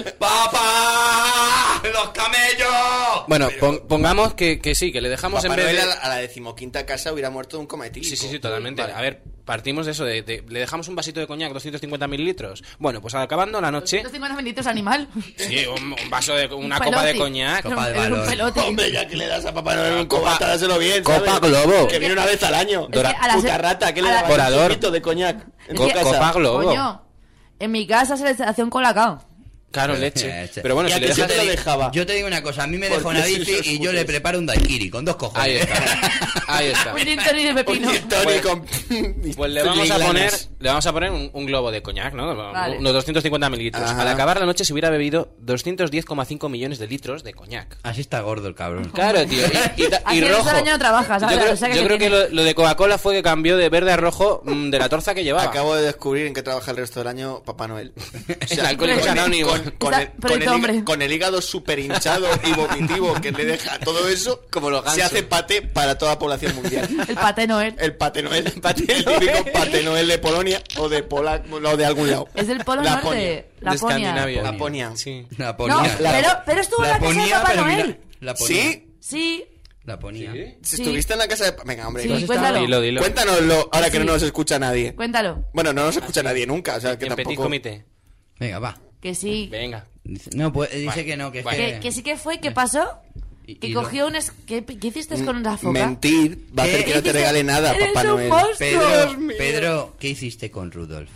¡Papá! ¡Los camellos! Bueno, pon- pongamos que, que sí, que le dejamos Papá en vez Noel de... a la, a la decimoquinta casa hubiera muerto de un coma etílico. Sí, sí, sí, totalmente. Vale. A ver, partimos de eso, de, de- le dejamos un vasito de coñac, doscientos cincuenta mililitros. Bueno, pues acabando la noche... Estos cincuenta minutos animal. Sí, un, un vaso de... una Un copa de pelote. coñac. Copa de Eres un valor. pelote. Hombre, ya que le das a Papá Noel un Copa- copa, dáselo bien, Copa ¿sabes? Globo. Que viene una vez al año. Es que Dora- a la Puta se- rata, ¿qué le a la- dabas? Orador. Un poquito de coñac en Es tu que- casa. Copa Globo. Coño, en mi casa se le hacía un colacao. Claro, Eh, leche. eh, Pero bueno, y si a le que yo dejas... te lo dejaba. Yo te digo una cosa, a mí me Porque deja una si bici sos y yo putos. le preparo un daiquiri con dos cojones. Ahí está. Ahí está. Un gin tonic de pepino. Un gin tonic Pues- con... Pues le vamos a filigranas. poner, le vamos a poner un, un globo de coñac, ¿no? Vale. Unos doscientos cincuenta mililitros. Ajá. Al acabar la noche se hubiera bebido doscientos diez coma cinco millones de litros de coñac. Así está gordo el cabrón. Claro, tío. Y, y ta- y Aquí en rojo. ese año no trabajas, Yo ¿sabes? creo, O sea que yo te creo que tiene- lo, lo de Coca-Cola fue que cambió de verde a rojo mm, de la torza que llevaba. Acabo de descubrir en qué trabaja el resto del año Papá Noel. O En Alcohólicos con el- Anónimos. Con, con Está el, con, proyecto el, hígado- hombre. con el hígado súper hinchado y vomitivo que le deja todo eso, Como los se gansos. hace pate para toda la población mundial. El paté Noel. El Pate Noel, el, Pate típico Noel. Pate Noel de Polonia o de Pola, o de algún lado. Es del Polo Laponia. Norte. de Laponia. Escandinavia. Laponia. Sí. La No, ponía. pero, pero estuvo en la casa de ponía, Papá pero mira, Noel. la ponía. ¿Sí? Sí, La ponía. Si Sí. estuviste en la casa de... Venga, hombre. sí, pues- cuéntalo. Dilo, dilo. Cuéntanoslo ahora que Sí. no nos escucha nadie. Cuéntalo. Bueno, no nos escucha nadie nunca, o sea que En petit tampoco... comité. Venga, va. Que sí. Venga. Dice- No, pues dice Vale. que no, que es Vale. que... Que, que sí que fue, ¿qué pasó? Y- Que y cogió lo- un... es- ¿Qué, ¿Qué hiciste con la foca? Mentir va a hacer ¿Qué? que no te Hiciste- regale nada, Eres Papá un Noel. monstruo. Pedro, Dios mío. Pedro, ¿qué hiciste con Rudolf?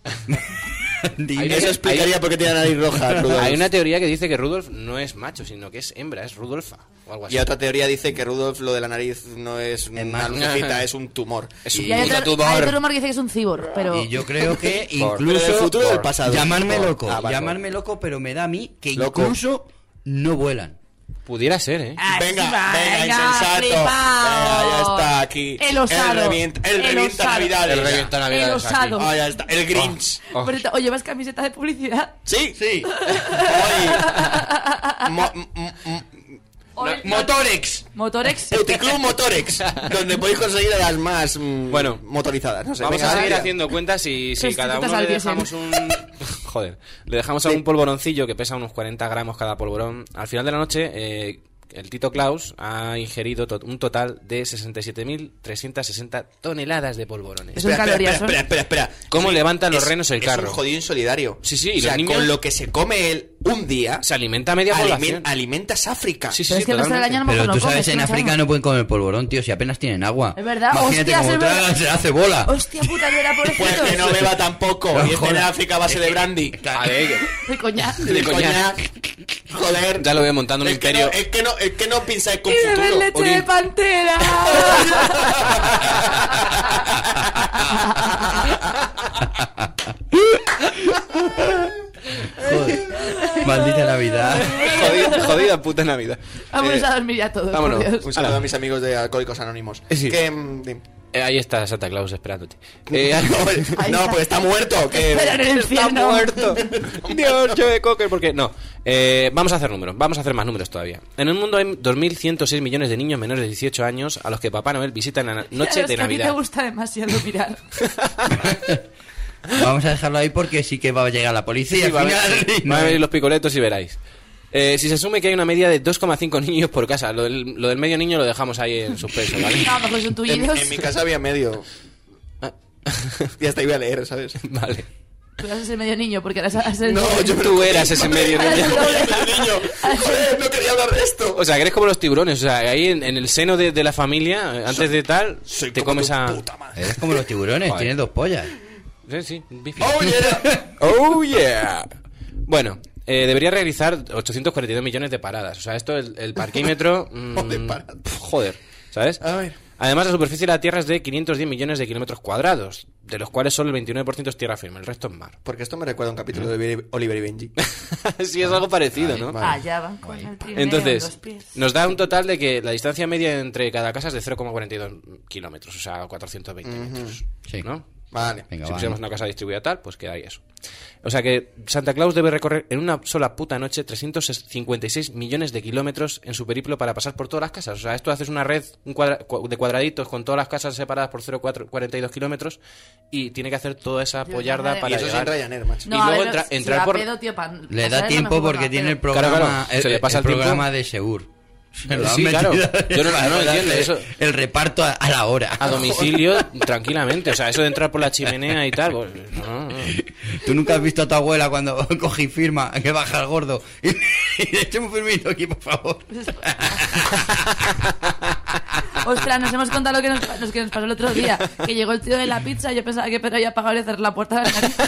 Dime. Eso explicaría por qué tiene la nariz roja, Rudolf. Hay una teoría que dice que Rudolf no es macho, sino que es hembra, es Rudolfa o algo así. Y otra teoría dice que Rudolf lo de la nariz no es Es una más- lucecita, es un tumor. Es un Y hay puto otro, tumor. hay otro rumor que dice que es un cibor, pero... Y yo creo que Pero incluso... del futuro o del pasado. Llamarme Por- loco, Ah, vale, llamarme loco, pero me da a mí que Loco. incluso no vuelan. Pudiera ser, ¿eh? Ah, Venga, sí, va, venga, insensato. flipao. Venga, ya está aquí. El osado. El revienta, el El revienta osado. Navidades. El revienta El Navidades osado. aquí. Ah, ya está. El Grinch. Oh. Bonito. Oye, ¿vas camiseta de publicidad? Sí. Sí. Hoy. Mo- m- m- Hoy- Motorex. Motorex. Puticlub Motorex, donde podéis conseguir a las más mm, Bueno. motorizadas. No sé, Vamos venga, a seguir tira. haciendo cuentas y si cada Sustitutas uno al le diésel. dejamos un... Joder. Le dejamos a un polvoroncillo que pesa unos cuarenta gramos cada polvorón. Al final de la noche, eh, el Tito Klaus ha ingerido to- un total de sesenta y siete mil trescientas sesenta toneladas de polvorones. Eso en Espera, calorías espera, espera, espera, espera. ¿Cómo Sí, levantan los es- renos el Es carro? un jodido insolidario. Sí, sí, y O sea, los niños- con lo que se come él un día, Se alimenta a media alimen- población. alimentas África. Sí, sí, Pero sí, es que el resto del totalmente. año a lo mejor Pero no tú sabes, comes, en no África sabes. no pueden comer polvorón, tío, si apenas tienen agua. Es verdad, Imagínate hostia, cómo es verdad. tragan, se hace bola. Hostia puta, yo era Pues pobrecito. que no beba tampoco. No, y esté en joder. África a base de brandy. A ver, De coñac. de De coñac. coñac. Joder. Ya lo veo montando un es que imperio. no, es que no, es que no pensáis con Y beber futuro. leche de Oye. pantera. Joder. Maldita Navidad. Jodida, jodida puta Navidad. Vámonos Eh, a dormir ya todos. vámonos. por Dios. Un saludo a mis amigos de Alcohólicos Anónimos. Sí. Que, mm, di- eh, ahí está Santa Claus esperándote. Eh, Ahí no, está. porque está muerto. Que... Pero en el Está infierno. muerto. Dios, Joe Cocker, ¿por qué? No. Eh, vamos a hacer números. Vamos a hacer más números todavía. En el mundo hay dos mil ciento seis millones de niños menores de dieciocho años a los que Papá Noel visita en la na- noche Claro, es de que a ti te Navidad. gusta demasiado mirar. Vamos a dejarlo ahí porque sí que va a llegar la policía. Sí, al va a final. venir- van a venir los picoletos y veráis. Eh, si se asume que hay una media de dos coma cinco niños por casa, lo del, lo del medio niño lo dejamos ahí en suspenso, ¿vale? No, a lo mejor son En, tuyos. en mi casa había medio. Y hasta iba a leer, ¿sabes? Vale. Tú eres el medio niño, porque ahora eres el... No, yo me lo Tú comí. eras ese medio Ahora niño. es el Oye, doble. medio niño. Joder, no quería hablar de esto. O sea, que eres como los tiburones. O sea, ahí en, en el seno de, de la familia, eh, antes de tal, Soy te como comes tu a... puta madre. Eres como los tiburones, Joder. tienes dos pollas. Sí, sí, bifi. Oh, yeah. Oh, yeah. Bueno, eh, debería realizar ochocientos cuarenta y dos millones de paradas. O sea, esto, el, el parquímetro... mm, Joder, paradas. pf, joder, ¿sabes? A ver. Además, la superficie de la Tierra es de quinientos diez millones de kilómetros cuadrados, de los cuales solo el veintinueve por ciento es tierra firme, el resto es mar. Porque esto me recuerda a un capítulo de Oliver- Oliver y Benji. Sí, es algo parecido, ¿no? Vale. Allá van con el trineo, los Entonces, pies. nos da un total de que la distancia media entre cada casa es de cero coma cuarenta y dos kilómetros, o sea, cuatrocientos veinte metros. Sí. ¿No? Vale. Venga, Si va, pusiéramos ¿no? una casa distribuida tal, pues quedaría eso. O sea que Santa Claus debe recorrer en una sola puta noche trescientos cincuenta y seis millones de kilómetros en su periplo para pasar por todas las casas. O sea, esto haces una red un cuadra- cu- de cuadraditos con todas las casas separadas por cero coma cuarenta y dos kilómetros y tiene que hacer toda esa Tío, pollarda ya para Y eso llegar. sin Ryanair, macho. No, y a luego ver, entra- si entrar va por- pedo, tío, pa- Le pasar da es lo tiempo mejor porque para tiene el pedo. programa, Claro, claro, se le pasa el tiempo. programa de Segur. Se lo han Sí, claro. metido Yo no- para no entiendo hacer eso. El reparto a, a la hora. A domicilio, tranquilamente. O sea, eso de entrar por la chimenea y tal. Pues, no, no. Tú nunca has visto a tu abuela cuando cogí firma que baja el gordo y, y le eché un firmito aquí, por favor. Ostras, nos hemos contado lo que nos, lo que nos pasó el otro día. Que llegó el tío de la pizza y yo pensaba que Pedro había pagado y cerrar la puerta de la nariz.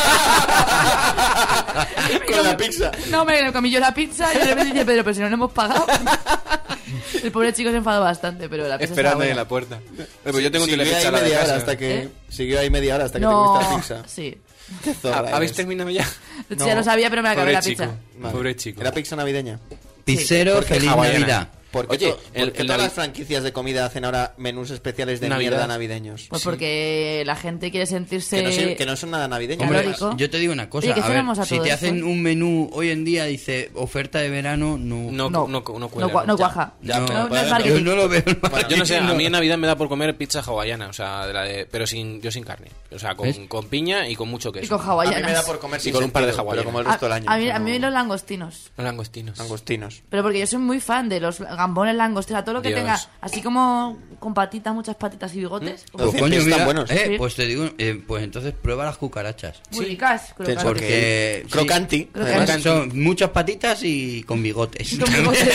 Con la pizza. No, me comí yo la pizza y de repente dice Pedro, pero si no le hemos pagado. El pobre chico se enfadó bastante, pero la pizza Esperando estaba ahí en la buena. puerta. Eh, pues yo tengo un Siguió telepizza ahí a la de media hora casa. hasta que... ¿Eh? Siguió ahí media hora hasta que No, te comiste la pizza. sí. Qué zorra ¿Ha- ¿Habéis eres. terminado ya? De hecho, ya lo sabía, pero me acabé Pobre la chico. pizza. Vale. Pobre chico. ¿Era pizza navideña? Pizzero, ¿Por qué feliz hawaiana? Navidad. ¿Por qué, Oye, to- el- por qué el todas navi- las franquicias de comida hacen ahora menús especiales de Navidad. mierda navideños? Pues porque la gente quiere sentirse... Que no, se- que no son nada navideños. Hombre, además. calórico. Yo te digo una cosa, Oye, ¿qué a ver, cenamos a si todo te esto? hacen un menú hoy en día, dice oferta de verano, no... No, No, no, no, cuela, cua- no Ya. cuaja. Ya, no, pero- no pero- es yo marketing. no lo veo. Bueno, Yo no sé, a No. mí en Navidad me da por comer pizza hawaiana, o sea, de la de, pero sin, yo sin carne. O sea, con, ¿Ves? con piña y con mucho queso. Y con A mí hawaianas. me da por comer Y sin con un par de sentido, pero hawaianas. como el resto del a, año. a mí, a pero mí no- los langostinos. Los langostinos. Langostinos. Pero porque yo soy muy fan de los gambones langostinos. Todo lo que Dios. tenga, así como con patitas, muchas patitas y bigotes. Los Pues coño, están mira, buenos. eh, Sí. pues te digo, eh, pues entonces prueba las cucarachas. Muy ricas. crocantes. Porque sí, Crocanti. Crocanti. además. son muchas patitas y con bigotes. Con bigotes.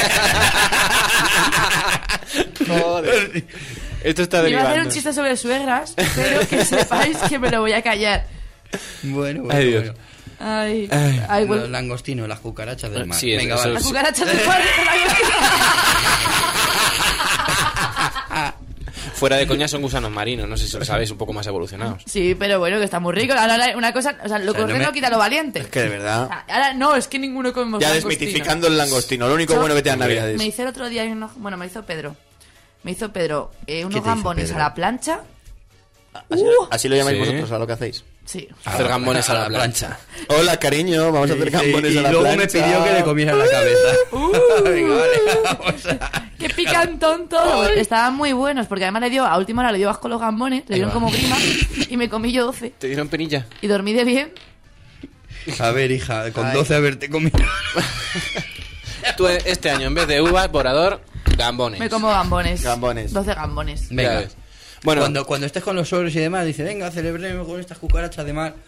Joder. Esto está Iba a derivando. hacer un chiste sobre suegras, pero que sepáis que me lo voy a callar. Bueno, bueno, Ay, Dios. bueno. Ay, Ay. ay, Los bueno. langostinos, las cucarachas del mar. Sí, Venga, eso- vale. Las cucarachas de cuál Fuera de coña son gusanos marinos, no sé si lo sabéis, un poco más evolucionados. Sí, pero bueno, que está muy rico. Ahora ahora, una cosa, o sea, lo O sea, no cortés no me- quita lo valiente. Es que de verdad. Ahora no, es que ninguno comemos Ya langostino. desmitificando el langostino. Lo único Yo- bueno que te dan Me navidades. hice el otro día unos, bueno, me hizo Pedro. Me hizo Pedro eh, ¿Qué unos te hizo gambones Pedro? a la plancha. Así, Uh. así lo llamáis Sí. vosotros a lo que hacéis. Sí. Hacer gambones a la plancha. Hola, cariño. Vamos a hacer Y- gambones y, a la luego plancha. me pidió que le comiera la cabeza. Uh. Venga, vale, vamos a... ¡Qué picantón todo! Estaban muy buenos, porque además le dio, a última hora le dio asco los gambones, le dieron va. como grima, y me comí yo doce. ¿Te dieron penilla? Y dormí de bien. A ver, hija, con Ay. doce haberte comido. Tú este año, en vez de uvas, borador, gambones. Me como gambones. Gambones. doce gambones. Ya Venga. ves. Bueno, Cuando, cuando estés con los sobres y demás, dice, venga, celebremos con estas cucarachas de mar.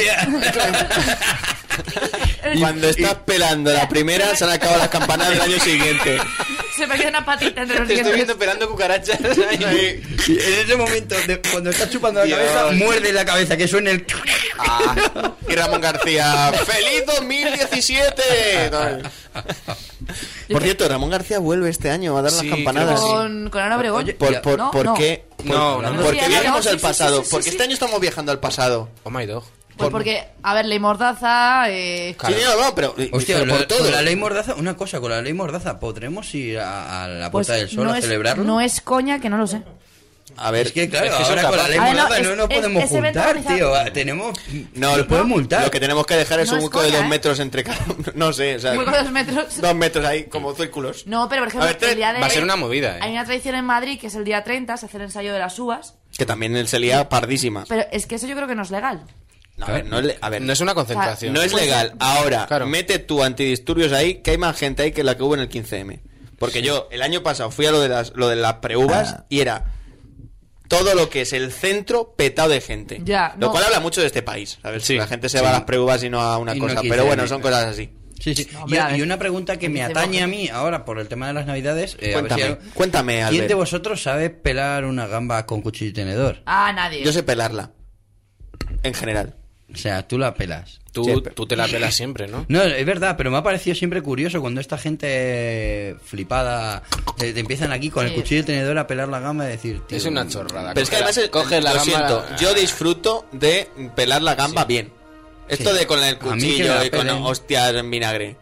Cuando estás pelando la primera, se han acabado las campanadas del año siguiente. Se me queda una patita entre los te estoy dientes. viendo esperando cucarachas. ahí. Y en ese momento, de- cuando estás chupando la Dios. cabeza, muerde la cabeza, que suene el... Ah, y Ramón García, ¡feliz dos mil diecisiete! Por cierto, Ramón García vuelve este año a dar Sí, las campanadas. Con, con Ana Obregón. Oye, ¿Por, por, No, por no. qué? No, Por- no, no. ¿Por qué Sí, viajamos sí, al sí, pasado? sí, sí, Porque sí. este año estamos viajando al pasado. Oh my dog. Pues porque, a ver, Ley Mordaza... Eh, Claro. Sí, no, no, pero, Hostia, pero lo- por todo. con la ley Mordaza, una cosa, con la ley Mordaza, ¿podremos ir a, a la pues Puerta del Sol no a es, celebrarlo? no es coña, que no lo sé. A ver, Es que claro, Es que son ahora con la capaces. ley A ver, no, Mordaza es- no nos es- podemos ese evento juntar, organizado- tío. Ah, Tenemos... no, nos pueden multar. Lo que tenemos que dejar es No un es hueco de coña, dos ¿eh? metros entre cada uno. No sé, o sea, Un hueco de dos metros. dos metros ahí, como círculos. No, pero por ejemplo, A ver, te- el día de... Va a ser una movida, ¿eh? Hay una tradición en Madrid que es el día treinta, se hace el ensayo de las uvas. Que también él se lía pardísima. Pero es que eso yo creo que no es legal. No, a ver, no es, le- a ver, No es una concentración. no es legal. Ahora, Claro. mete tu antidisturbios ahí, que hay más gente ahí que la que hubo en el quince eme. Porque yo, el año pasado, fui a lo de las, lo de las preuvas Ah. y era todo lo que es el centro petado de gente. Ya, Lo no. cual habla mucho de este país. ¿Sabes? Sí, La gente se sí. va a las preuvas y no a una Y no cosa. quince Pero bueno, eme. son cosas así. Sí, sí. No, Y- hombre, a ver. y, una pregunta que me Dice atañe Borja. a mí ahora por el tema de las navidades. eh, a ver Cuéntame, si hay- cuéntame, ¿Quién Albert. de vosotros sabe pelar una gamba con cuchillo y tenedor? Ah, nadie. Yo sé pelarla. En general. O sea, tú la pelas. Tú, Siempre. tú te la pelas siempre, ¿no? No, es verdad, pero me ha parecido siempre curioso cuando esta gente flipada te, te empiezan aquí con el Sí. cuchillo y tenedor a pelar la gamba y decir, tío, Es una chorrada. Pero es que Coge la- además, el- coges la lo gamba- siento, yo disfruto de pelar la gamba bien. Esto Sí. de con el A mí que me cuchillo la y con pelen. hostias en vinagre.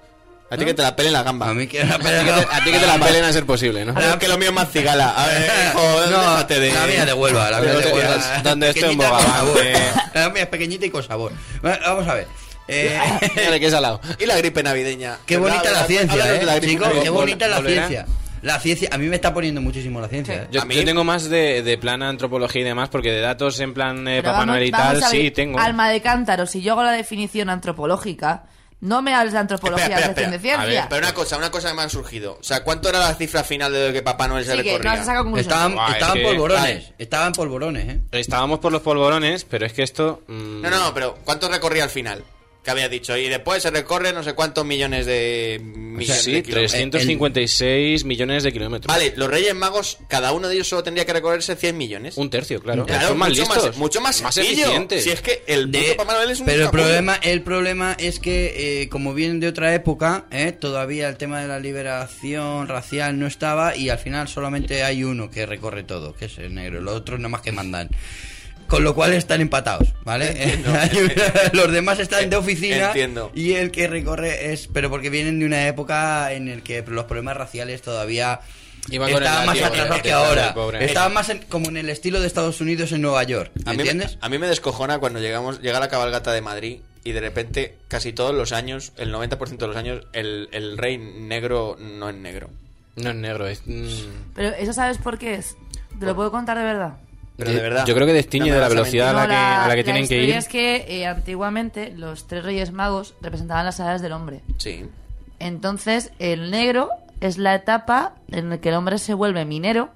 A ti que te la pelen la gamba. A mí que la A ti que te, a ti que te la pelen a ser posible, ¿no? Ah, es que lo mío es más cigala. A ver, hijo, No, déjate de... la mía de Huelva, la mía de Donde- Huelva. donde esté en Pequeñita con Bogotá, sabor. eh. La mía es pequeñita y con sabor. Bueno, vamos a ver. Eh, Mira que es al lado. Y la gripe navideña. qué bonita Habla- la ciencia, háblanos ¿eh? de la gripe Chicos, qué navideña. bonita la ¿Volverá? ciencia. La ciencia, a mí me está poniendo muchísimo la ciencia. ¿eh? Yo, A mí- yo tengo más de, de plan antropología y demás, porque de datos en plan eh, Pero Papá vamos- Noel y vamos tal, a ver, sí tengo. Alma de cántaro, si yo hago la definición antropológica, no me hables de antropología, Espera, de espera, sección de espera. ciencia. A ver, pero una cosa, una cosa que me ha surgido. O sea, ¿cuánto era la cifra final de lo que Papá Noel se Sí, que no recorría? se saca conclusión. Estaban, Guau, es estaban que- polvorones, vale. estaban polvorones, ¿eh? Estábamos por los polvorones, pero es que esto... mm, No, no, pero ¿cuánto recorría al final? Que había dicho. Y después se recorre no sé cuántos millones de millones Sí, de kilómetros. trescientos cincuenta y seis millones de kilómetros. Vale, los Reyes Magos, cada uno de ellos solo tendría que recorrerse cien millones. Un tercio, claro. Claro, Son más mucho listos. más, mucho más, más sencillo. eficientes. Si es que el De- puto Papá Noel es un pero el capullo. problema, el problema es que eh, como vienen de otra época, eh, todavía el tema de la liberación racial no estaba y al final solamente hay uno que recorre todo, que es el negro. Los otros nada más que mandan. Con lo cual están empatados, ¿vale? Hay una- los demás están de oficina Entiendo. y el que recorre es... Pero porque vienen de una época en el que los problemas raciales todavía... Iban con el Estaban más látigo, atrasados el que teclado ahora. del pobre. Estaban más en- como en el estilo de Estados Unidos en Nueva York. A ¿Me mí, me, entiendes? a mí me descojona cuando llegamos llega la cabalgata de Madrid y de repente casi todos los años, el noventa por ciento de los años, el, el rey negro no es negro. No es negro, es... mm, Pero eso sabes por qué es. Te lo puedo contar de verdad. Pero de verdad. Yo creo que destiñe No me de la vas a velocidad a la, No, que, a la que tienen que historia ir. es que eh, antiguamente los tres reyes magos representaban las edades del hombre. Sí. Entonces, el negro es la etapa en la que el hombre se vuelve minero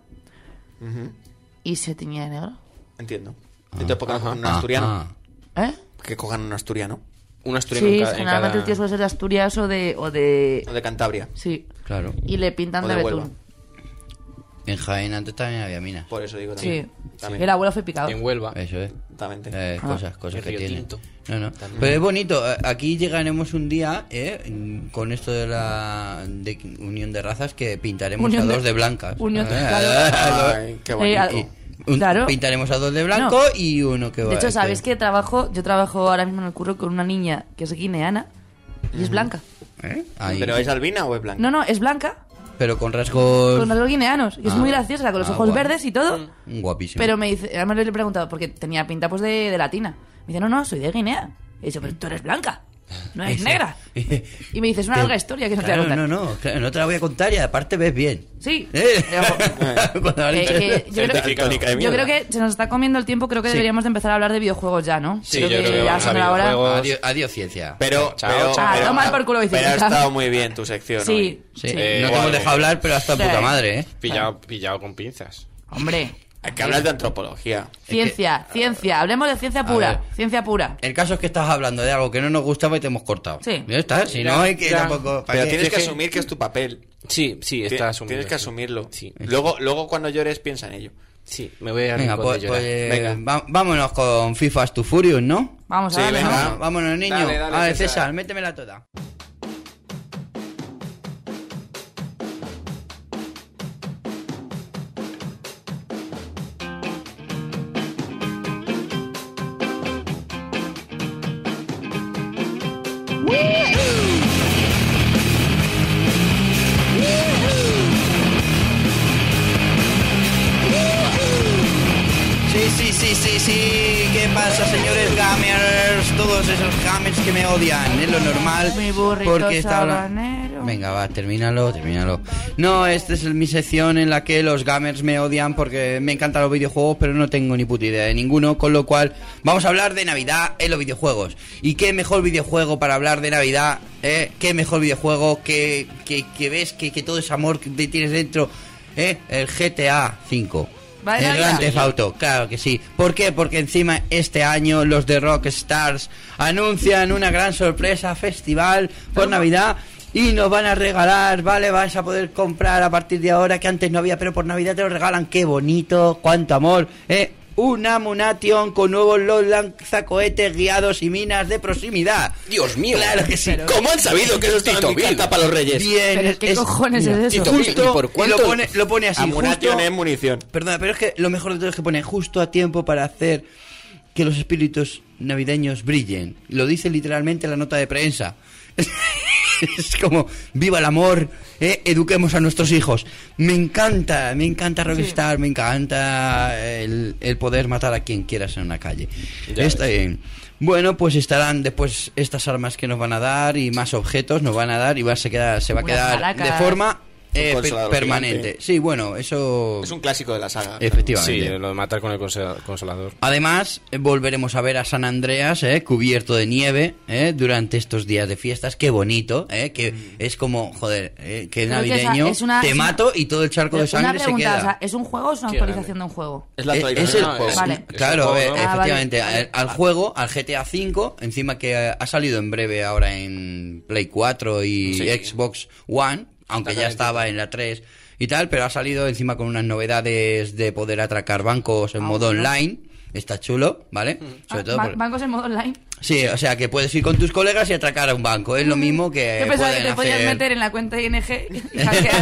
Ujú. y se tiñe de negro. Entiendo. Entonces, ¿por qué no cogen un Ah, asturiano? ah. ¿Eh? Que cojan un asturiano. Un asturiano Sí, en, ca- en generalmente cada... el tío suele ser de Asturias o de... O de... O de Cantabria. Sí. Claro. Y le pintan O de, de betún. Huelva. En Jaén antes también había minas. Por eso digo Sí. también. También. El abuelo fue picado. En Huelva. Eso es. Exactamente. Eh, Ah. cosas, cosas El que Río tiene. Tinto. No, no. Pero es bonito. eh, Aquí llegaremos un día eh, con esto de la de unión de razas que pintaremos Unión a de- dos de blancas. Unión de- Eh, claro. Ay, qué Eh, bonito. al- y un- Claro. Pintaremos a dos de blanco No. y uno que va De hecho, que- ¿sabéis que trabajo? Yo trabajo ahora mismo en el curro con una niña que es guineana y es blanca. ¿Eh? Ahí. ¿Pero es albina o es blanca? No, no, es blanca, Pero con rasgos con rasgos guineanos. Y es Ah. muy graciosa, con los Ah, ojos guay. verdes y todo. guapísimos. Pero me dice, además le he preguntado, porque tenía pinta pues de, de latina. Me dice, no, no, soy de Guinea. Y he dicho, pero tú eres blanca, no eres negra. Y me dice, es una larga historia que no te voy a Claro, contar. no, no, claro, no te la voy a contar y aparte ves bien. Sí. ¿Eh? Pero- Cuando has Eh, dicho- que yo, creo, Científica de yo mierda. creo que se nos está comiendo el tiempo. Creo que Sí. deberíamos de empezar a hablar de videojuegos ya, ¿no? Sí, yo creo que ya vamos a siendo la hora. videojuegos. Adiós, adiós, ciencia. Pero, Chao, pero, chao. pero- Ah, toma por culo, pero ha bicicleta. estado muy bien tu sección. Sí, hoy. Sí, sí. Eh, no te guay. hemos dejado hablar, pero hasta Sí. puta madre, ¿eh? Pillado, pillado con pinzas. Hombre. Hay que hablar de antropología. Ciencia, ciencia. Hablemos de ciencia pura. ver. Ciencia pura. El caso es que estás hablando de algo que no nos gustaba y te hemos cortado. Sí. Ya está, si Ya, no hay que ya. tampoco... ¿para Pero qué? tienes que que- asumir que es tu papel. Sí, sí, Ti- está asumido. Tienes que sí. asumirlo. Sí, Luego, luego cuando llores, piensa en ello. sí, me voy a Venga, rincón pues, de llorar. pues, Venga. va- vámonos con FIFA to Furious, ¿no? Vamos Sí, a darle, venga. ¿no? Ah, vámonos, niño. Dale, dale, a ver, César. César, métemela toda. Sí, sí, sí, sí, sí. ¿Qué pasa, señores gamers? Todos esos gamers que me odian, es lo normal. Mi burrito porque está habla- sabanero. Venga, va, termínalo, termínalo. No, esta es mi sección en la que los gamers me odian porque me encantan los videojuegos, pero no tengo ni puta idea de ninguno, con lo cual vamos a hablar de Navidad en los videojuegos. ¿Y qué mejor videojuego para hablar de Navidad? ¿Eh? ¿Qué mejor videojuego que, que, que ves que, que todo ese amor que te tienes dentro? ¿Eh? El G T A cinco. ¿Va de El Navidad? Grand Theft Auto, claro que sí. ¿Por qué? Porque encima este año los de Rockstars anuncian una gran sorpresa festival por Navidad y nos van a regalar, ¿vale? Vas a poder comprar a partir de ahora, que antes no había, pero por Navidad te lo regalan. ¡Qué bonito! ¡Cuánto amor! ¿Eh? Una Munation con nuevos los lanzacohetes guiados y minas de proximidad. Dios mío. Claro que sí. ¿Cómo han sabido que eso está en mi carta para los reyes? Bien, Pero ¿qué cojones es eso? y justo, ¿Y por y cuánto? lo pone, lo pone así, Amunición justo- es munición. Perdona, pero es que lo mejor de todo es que pone justo a tiempo para hacer que los espíritus navideños brillen. Lo dice literalmente la nota de prensa. es como, viva el amor, eh, eduquemos a nuestros hijos. Me encanta, me encanta Rockstar, sí. Me encanta el, el poder matar a quien quieras en una calle. Ya Está ves. bien. Bueno, pues estarán después estas armas que nos van a dar y más objetos nos van a dar y va, se, queda, se va a Unas quedar maracas. de forma eh, Un per- consolador permanente. gigante. Sí, bueno, eso... Es un clásico de la saga. Efectivamente. Sí, lo de matar con el consola- consolador. Además, eh, volveremos a ver a San Andreas eh, cubierto de nieve eh, durante estos días de fiestas. Qué bonito, eh, que es como, joder, eh, que Creo que navideño, esa- es una- te es una- mato y todo el charco de Una sangre se pregunta, queda. o sea, ¿es un juego o es una Qué actualización grande. de un juego? Es la Eh, actualización es el- del juego. Vale. Claro, juego, eh, ¿no? Ah, efectivamente, vale, al, al juego, al G T A cinco, encima que eh, ha salido en breve ahora en Play cuatro y Sí. Xbox One, aunque ya estaba en la tres y tal, pero ha salido encima con unas novedades de poder atracar bancos en Ah, modo bueno. online. Está chulo, ¿vale? Sobre Ah, todo ba- por- ¿Bancos en modo online? Sí, o sea que puedes ir con tus colegas y atracar a un banco. Es lo mismo que Yo pensaba que pueden te podías hacer- meter en la cuenta I N G y hackear.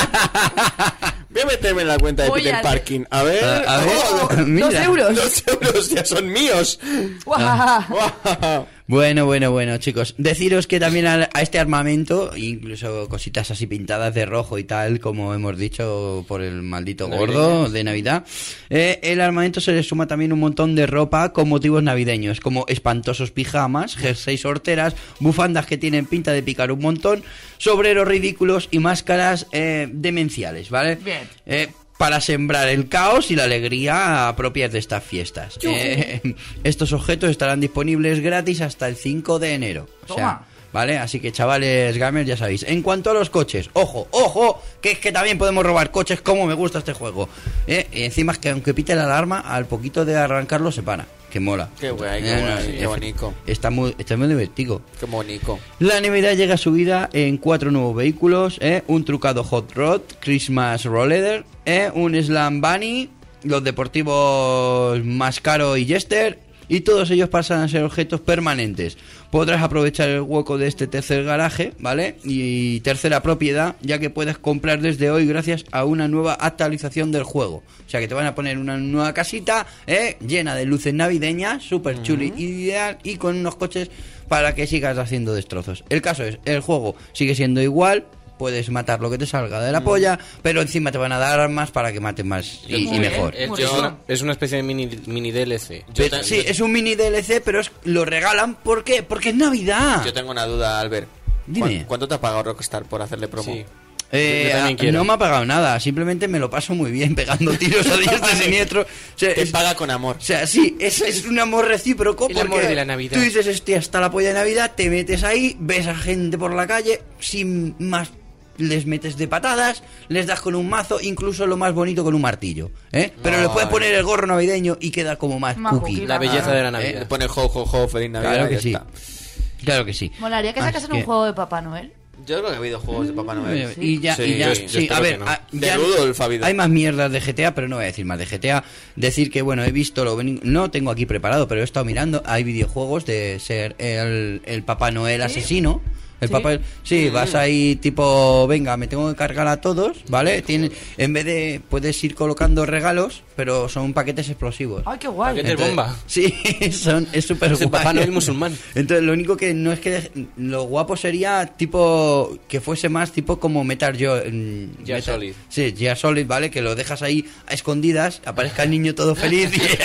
Voy a meterme en la cuenta de Voy Peter a- Parking. A ver. A- a ver. Oh, Mira. Dos euros. Dos euros ya son míos. Guau. Guau. Bueno, bueno, bueno, chicos. Deciros que también a, a este armamento, incluso cositas así pintadas de rojo y tal, como hemos dicho por el maldito gordo de Navidad, eh, el armamento se le suma también un montón de ropa con motivos navideños, como espantosos pijamas, jerseys horteras, bufandas que tienen pinta de picar un montón, sombreros ridículos y máscaras eh, demenciales, ¿vale? Bien. Eh, para sembrar el caos y la alegría propias de estas fiestas. Eh, estos objetos estarán disponibles gratis hasta el cinco de enero. O sea, Toma. ¿vale? Así que chavales gamers, ya sabéis. En cuanto a los coches, ojo, ojo, que es que también podemos robar coches, como me gusta este juego. ¿Eh? Y encima es que aunque pite la alarma, al poquito de arrancarlo se para. Que mola. Qué guay, qué Eh, guay, sí, qué bonito. Está muy, está muy divertido. Qué bonito. La Navidad llega subida en cuatro nuevos vehículos, ¿eh? Un trucado Hot Rod, Christmas Roller, ¿eh? Un Slam Bunny, los deportivos Mascaro y Jester, y todos ellos pasan a ser objetos permanentes. Podrás aprovechar el hueco de este tercer garaje, ¿vale? Y tercera propiedad, ya que puedes comprar desde hoy gracias a una nueva actualización del juego. O sea que te van a poner una nueva casita, ¿eh? Llena de luces navideñas, súper chuli, ideal, y con unos coches para que sigas haciendo destrozos. El caso es, el juego sigue siendo igual, puedes matar lo que te salga de la polla, pero encima te van a dar armas para que maten más y, Muy y bien. mejor. Es, Muy es bien. una, es una especie de mini, mini D L C. Yo Pero- te- sí, es un mini D L C, pero es, lo regalan, ¿por qué? Porque es Navidad. Yo tengo una duda, Albert. Dime. ¿Cuán- ¿Cuánto te ha pagado Rockstar por hacerle promo? Sí. Eh, Yo también ah, quiero. no me ha pagado nada, simplemente me lo paso muy bien pegando tiros a diestro y siniestro. O sea, Te es- paga con amor. O sea, sí, es, es un amor recíproco. El porque amor de la Navidad. Tú dices, hostia, está la polla de Navidad, te metes ahí, ves a gente por la calle, sin más, les metes de patadas, les das con un mazo, incluso lo más bonito con un martillo. ¿eh? Pero Ay. le puedes poner el gorro navideño y queda como más, Más cookie. cookie, La belleza de la Le Navidad. pone jo, jo, jo, feliz Navidad. Claro y que ya sí. está. Claro que sí. Molaría que Así sacasen un que- juego de Papá Noel. Yo creo que ha habido juegos de Papá Noel. Y ya, Sí, y ya, yo- sí, yo espero a ver, que no. a- De ya Rudolf ha habido. hay más mierdas de G T A, pero no voy a decir más de G T A. Decir que, bueno, he visto, lo veni- no tengo aquí preparado, pero he estado mirando, hay videojuegos de ser el, el Papá Noel asesino. El ¿Sí? papá, sí, vas ahí tipo, venga, me tengo que cargar a todos, ¿vale? Tiene, en vez de, puedes ir colocando regalos, pero son paquetes explosivos. Ay, qué guay. Paquetes Entonces, bomba. Sí, son, es súper Es el guay. Papá Noel musulmán. Entonces, lo único que no es que... Lo guapo sería tipo... Que fuese más tipo como Metal Gear... mm, Gear Metal- Solid. Sí, Gear Solid, ¿vale? Que lo dejas ahí a escondidas, aparezca el niño todo feliz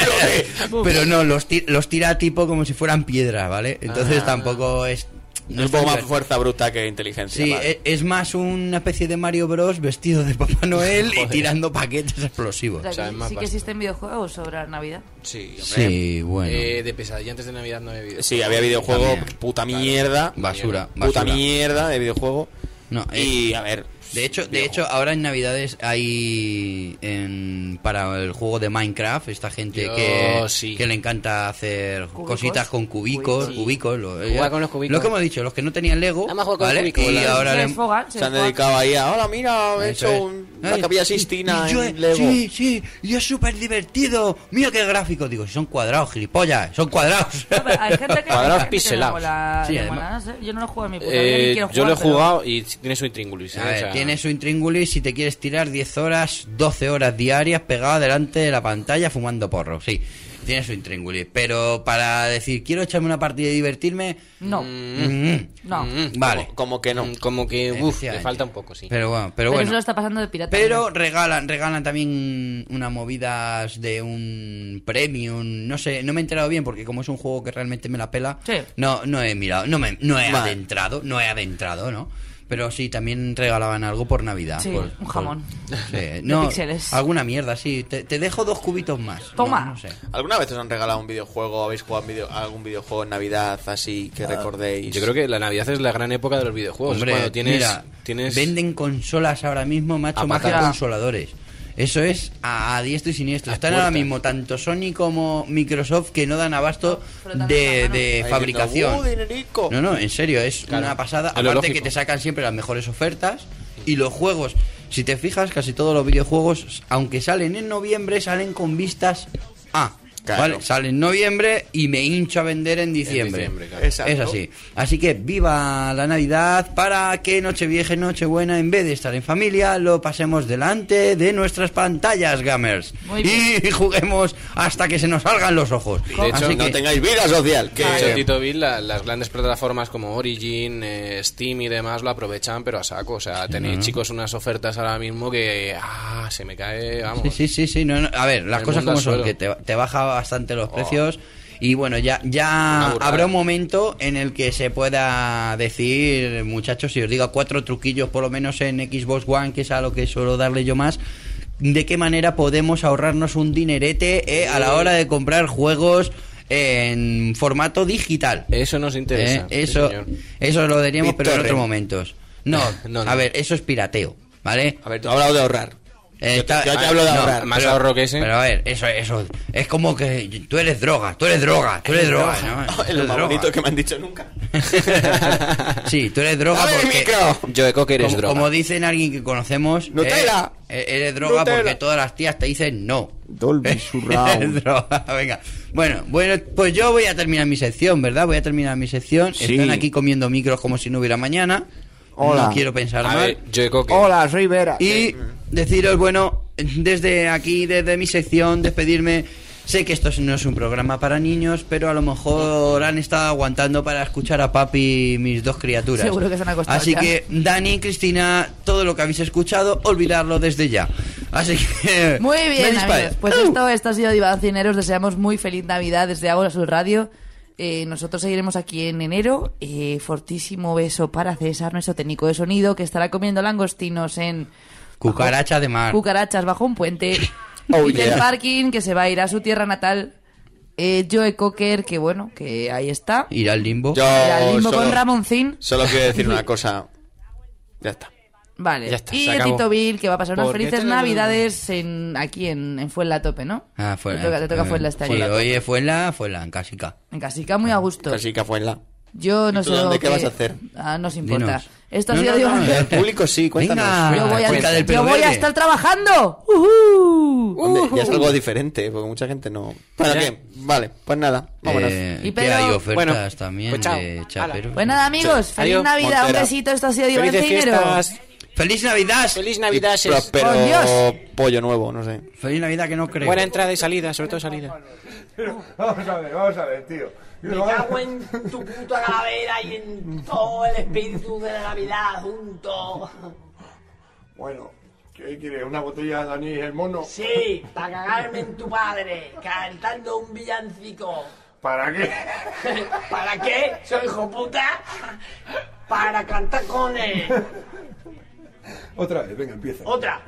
y- Pero no, los, ti- los tira tipo como si fueran piedra, ¿vale? Entonces Ah. tampoco es... No es tan más divertido. fuerza bruta que inteligencia. Sí, vale. e- es más una especie de Mario Bros vestido de Papá Noel y tirando paquetes explosivos. O sea, O sea, que es más sí que vasto. existen videojuegos sobre la Navidad. Sí, hombre. Sí, bueno. Eh, de pesadilla antes de Navidad no había habido. Sí, había videojuego, También. puta mierda. Basura, Puta basura. mierda de videojuego. No, eh, Y a ver. De hecho, de videojuego. hecho, ahora en Navidades hay en, para el juego de Minecraft esta gente Yo que, sí. que le encanta hacer ¿Cúbicos? cositas con cubicos, Cubicos. cubicos, lo, Jugar con los cubicos. lo que hemos dicho, los que no tenían Lego, Vamos a jugar con ¿vale? los cubicos, Y la- ahora se le- desfogan, se Se han desfogan. dedicado ahí a. Hola, mira, he Eso hecho es. un, la Ay, capilla y- Sistina y yo- en Lego. Sí, sí, y es súper divertido. Mira qué gráfico. Digo, si son cuadrados, gilipollas, son cuadrados. No, pero hay gente que, Cuadrados hay gente que le pixelados. mola- Sí, le además- mola, no sé, yo no lo juego en mi puta vida, ni Eh, quiero yo lo he jugar, pero- jugado y tiene su intríngulis. ¿eh? A ver, O sea, Tiene su intríngulis si te quieres tirar diez horas, doce horas diarias pegado delante de la pantalla fumando porro. Sí, tiene su intríngulis. Pero para decir, quiero echarme una partida y divertirme... No. mm, No. mm, vale. Como, como que no. Mm, Como que, uff, le Efectivamente. falta un poco, sí. Pero bueno, pero Pero bueno. eso lo está pasando de pirata. Pero regalan, regalan también unas movidas de un premium, no sé, no me he enterado bien porque como es un juego que realmente me la pela, Sí. no, no he mirado, no me, no he Vale. adentrado, no he adentrado, ¿no? Pero sí, también regalaban algo por Navidad. Sí, por- un por- jamón. sí, no, píxeles. alguna mierda, sí. Te, te dejo dos cubitos más. Toma. No, no sé. ¿Alguna vez os han regalado un videojuego? ¿Habéis jugado un video- algún videojuego en Navidad así que recordéis? Yo creo que la Navidad es la gran época de los videojuegos. Hombre, Cuando tienes, mira, tienes... venden consolas ahora mismo, macho, A más que patada. consoladores. Eso es a, a diestro y siniestro. A Están ahora puertas. mismo tanto Sony como Microsoft que no dan abasto frotando de, las de Ahí fabricación. diciendo, "Uh, dinerico". No, no, en serio, es Claro, una pasada. es lo Aparte lógico. que te sacan siempre las mejores ofertas y los juegos. Si te fijas, casi todos los videojuegos, aunque salen en noviembre, salen con vistas A. Claro. ¿Vale? Sale en noviembre y me hincho a vender en diciembre. diciembre, claro. Exacto. Es así. Así que viva la Navidad para que Nochevieja y Nochebuena, en vez de estar en familia, lo pasemos delante de nuestras pantallas, gamers. Muy Y juguemos hasta que se nos salgan los ojos. De hecho, Así No que- tengáis vida social. Que... De hecho, Tito Bill, la- las grandes plataformas como Origin, eh, Steam y demás lo aprovechan, pero a saco. O sea, tenéis, chicos, unas ofertas ahora mismo que... Ah, se me cae, vamos. Sí, sí, sí, sí. No, no. A ver, las El cosas mundo como al son, suelo. que te, te baja bastante los precios. Y bueno, ya, Una ya burrada. habrá un momento en el que se pueda decir, muchachos, si os digo cuatro truquillos por lo menos en Xbox One, que es a lo que suelo darle yo más, de qué manera podemos ahorrarnos un dinerete eh, a la hora de comprar juegos en formato digital. Eso nos interesa. Eh, sí, eso, señor. eso lo diríamos, pero en BitTorrent. otros momentos. No, No, no. a ver, eso es pirateo, ¿vale? A ver, tú has hablado de ahorrar. Eh, Yo te- está- yo te hablo de no, ahorrar. Más pero- ahorro que ese. Pero a ver, eso, eso es como que tú eres droga, tú eres droga, tú eres droga, ¿no? Tú Es lo eres más droga. bonito que me han dicho nunca. Sí, tú eres droga ¡Dame el porque micro! Joe Cocker es como, droga. como dicen alguien que conocemos, ¡Nutella! eh, eh, eres droga ¡Nutella! porque todas las tías te dicen no. Dolby Surround. Eres droga, venga. Bueno, bueno, pues yo voy a terminar mi sección, ¿verdad? Voy a terminar mi sección. Sí. Están aquí comiendo micros como si no hubiera mañana. Hola. No quiero pensar A mal. ver, Joe Cocker. Hola, soy Vera. Y deciros, bueno, desde aquí, desde mi sección, despedirme. Sé que esto no es un programa para niños, pero a lo mejor han estado aguantando para escuchar a papi mis dos criaturas. Seguro que se han acostado Así ya. que, Dani, Cristina, todo lo que habéis escuchado, olvidarlo desde ya. Así que... Muy me bien, disparo. amigos. Pues esto, esto ha sido Divancineros. Os deseamos muy feliz Navidad desde Ágora Sur Radio. Eh, nosotros seguiremos aquí en enero. Eh, fortísimo beso para César, nuestro técnico de sonido, que estará comiendo langostinos en... Cucaracha de mar. Cucarachas bajo un puente. Oh, Peter yeah. Parkin, que se va a ir a su tierra natal. Eh, Joe Cocker, que bueno, que ahí está. Ir al limbo. Yo Al mismo solo, con Ramoncín. solo quiero decir una cosa. Ya está. Vale. Ya está, y se acabó. Tito Bill, que va a pasar unas ¿Por qué felices tenemos- navidades en, aquí en, en Fuenla a tope, ¿no? Ah, fue Te toca, te toca eh, Fuenla este Sí, año. oye, Fuenla, Fuenla, en Casica. En Casica muy a gusto. Casi que fue en la. Yo no ¿Y tú sé dónde lo qué que- vas a hacer? Ah, no os importa. Dinos. Esto ha No, sido no, no, Diva- El público sí, cuéntanos. Venga. Yo voy a, Cuenta del yo pelo voy a verde. estar trabajando. ¡Uhú! Hombre, ya es algo diferente, porque mucha gente no... ¿Para Ya. qué? Vale, pues nada, vámonos. Eh, Y que Pedro- hay ofertas Bueno, también pues chao. de chaperos. Pues nada, amigos, Sí. feliz Adiós, Navidad, un Montera. besito. Esto ha sido Diva Felices Dinero. fiestas. ¡Feliz Navidad! Feliz Navidad. Y es- próspero Por Dios. pollo nuevo, no sé. Feliz Navidad que no creo. Buena entrada y salida, sobre todo salida. Vamos a ver, vamos a ver, tío. Me cago en tu puta calavera y en todo el espíritu de la Navidad junto. Bueno, ¿qué quieres? ¿Una botella de anís el mono? Sí, para cagarme en tu padre, cantando un villancico. ¿Para qué? ¿Para qué? Soy hijo puta. Para cantar con él. Otra vez, venga, empieza. Otra.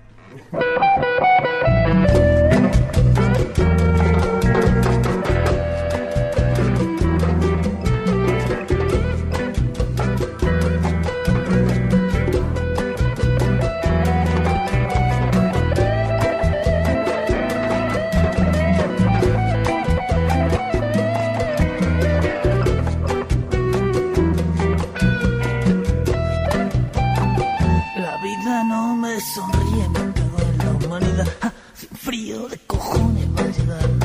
La vida no me sonríe, me cago en la humanidad. Ja, sin frío de cojones va a llegar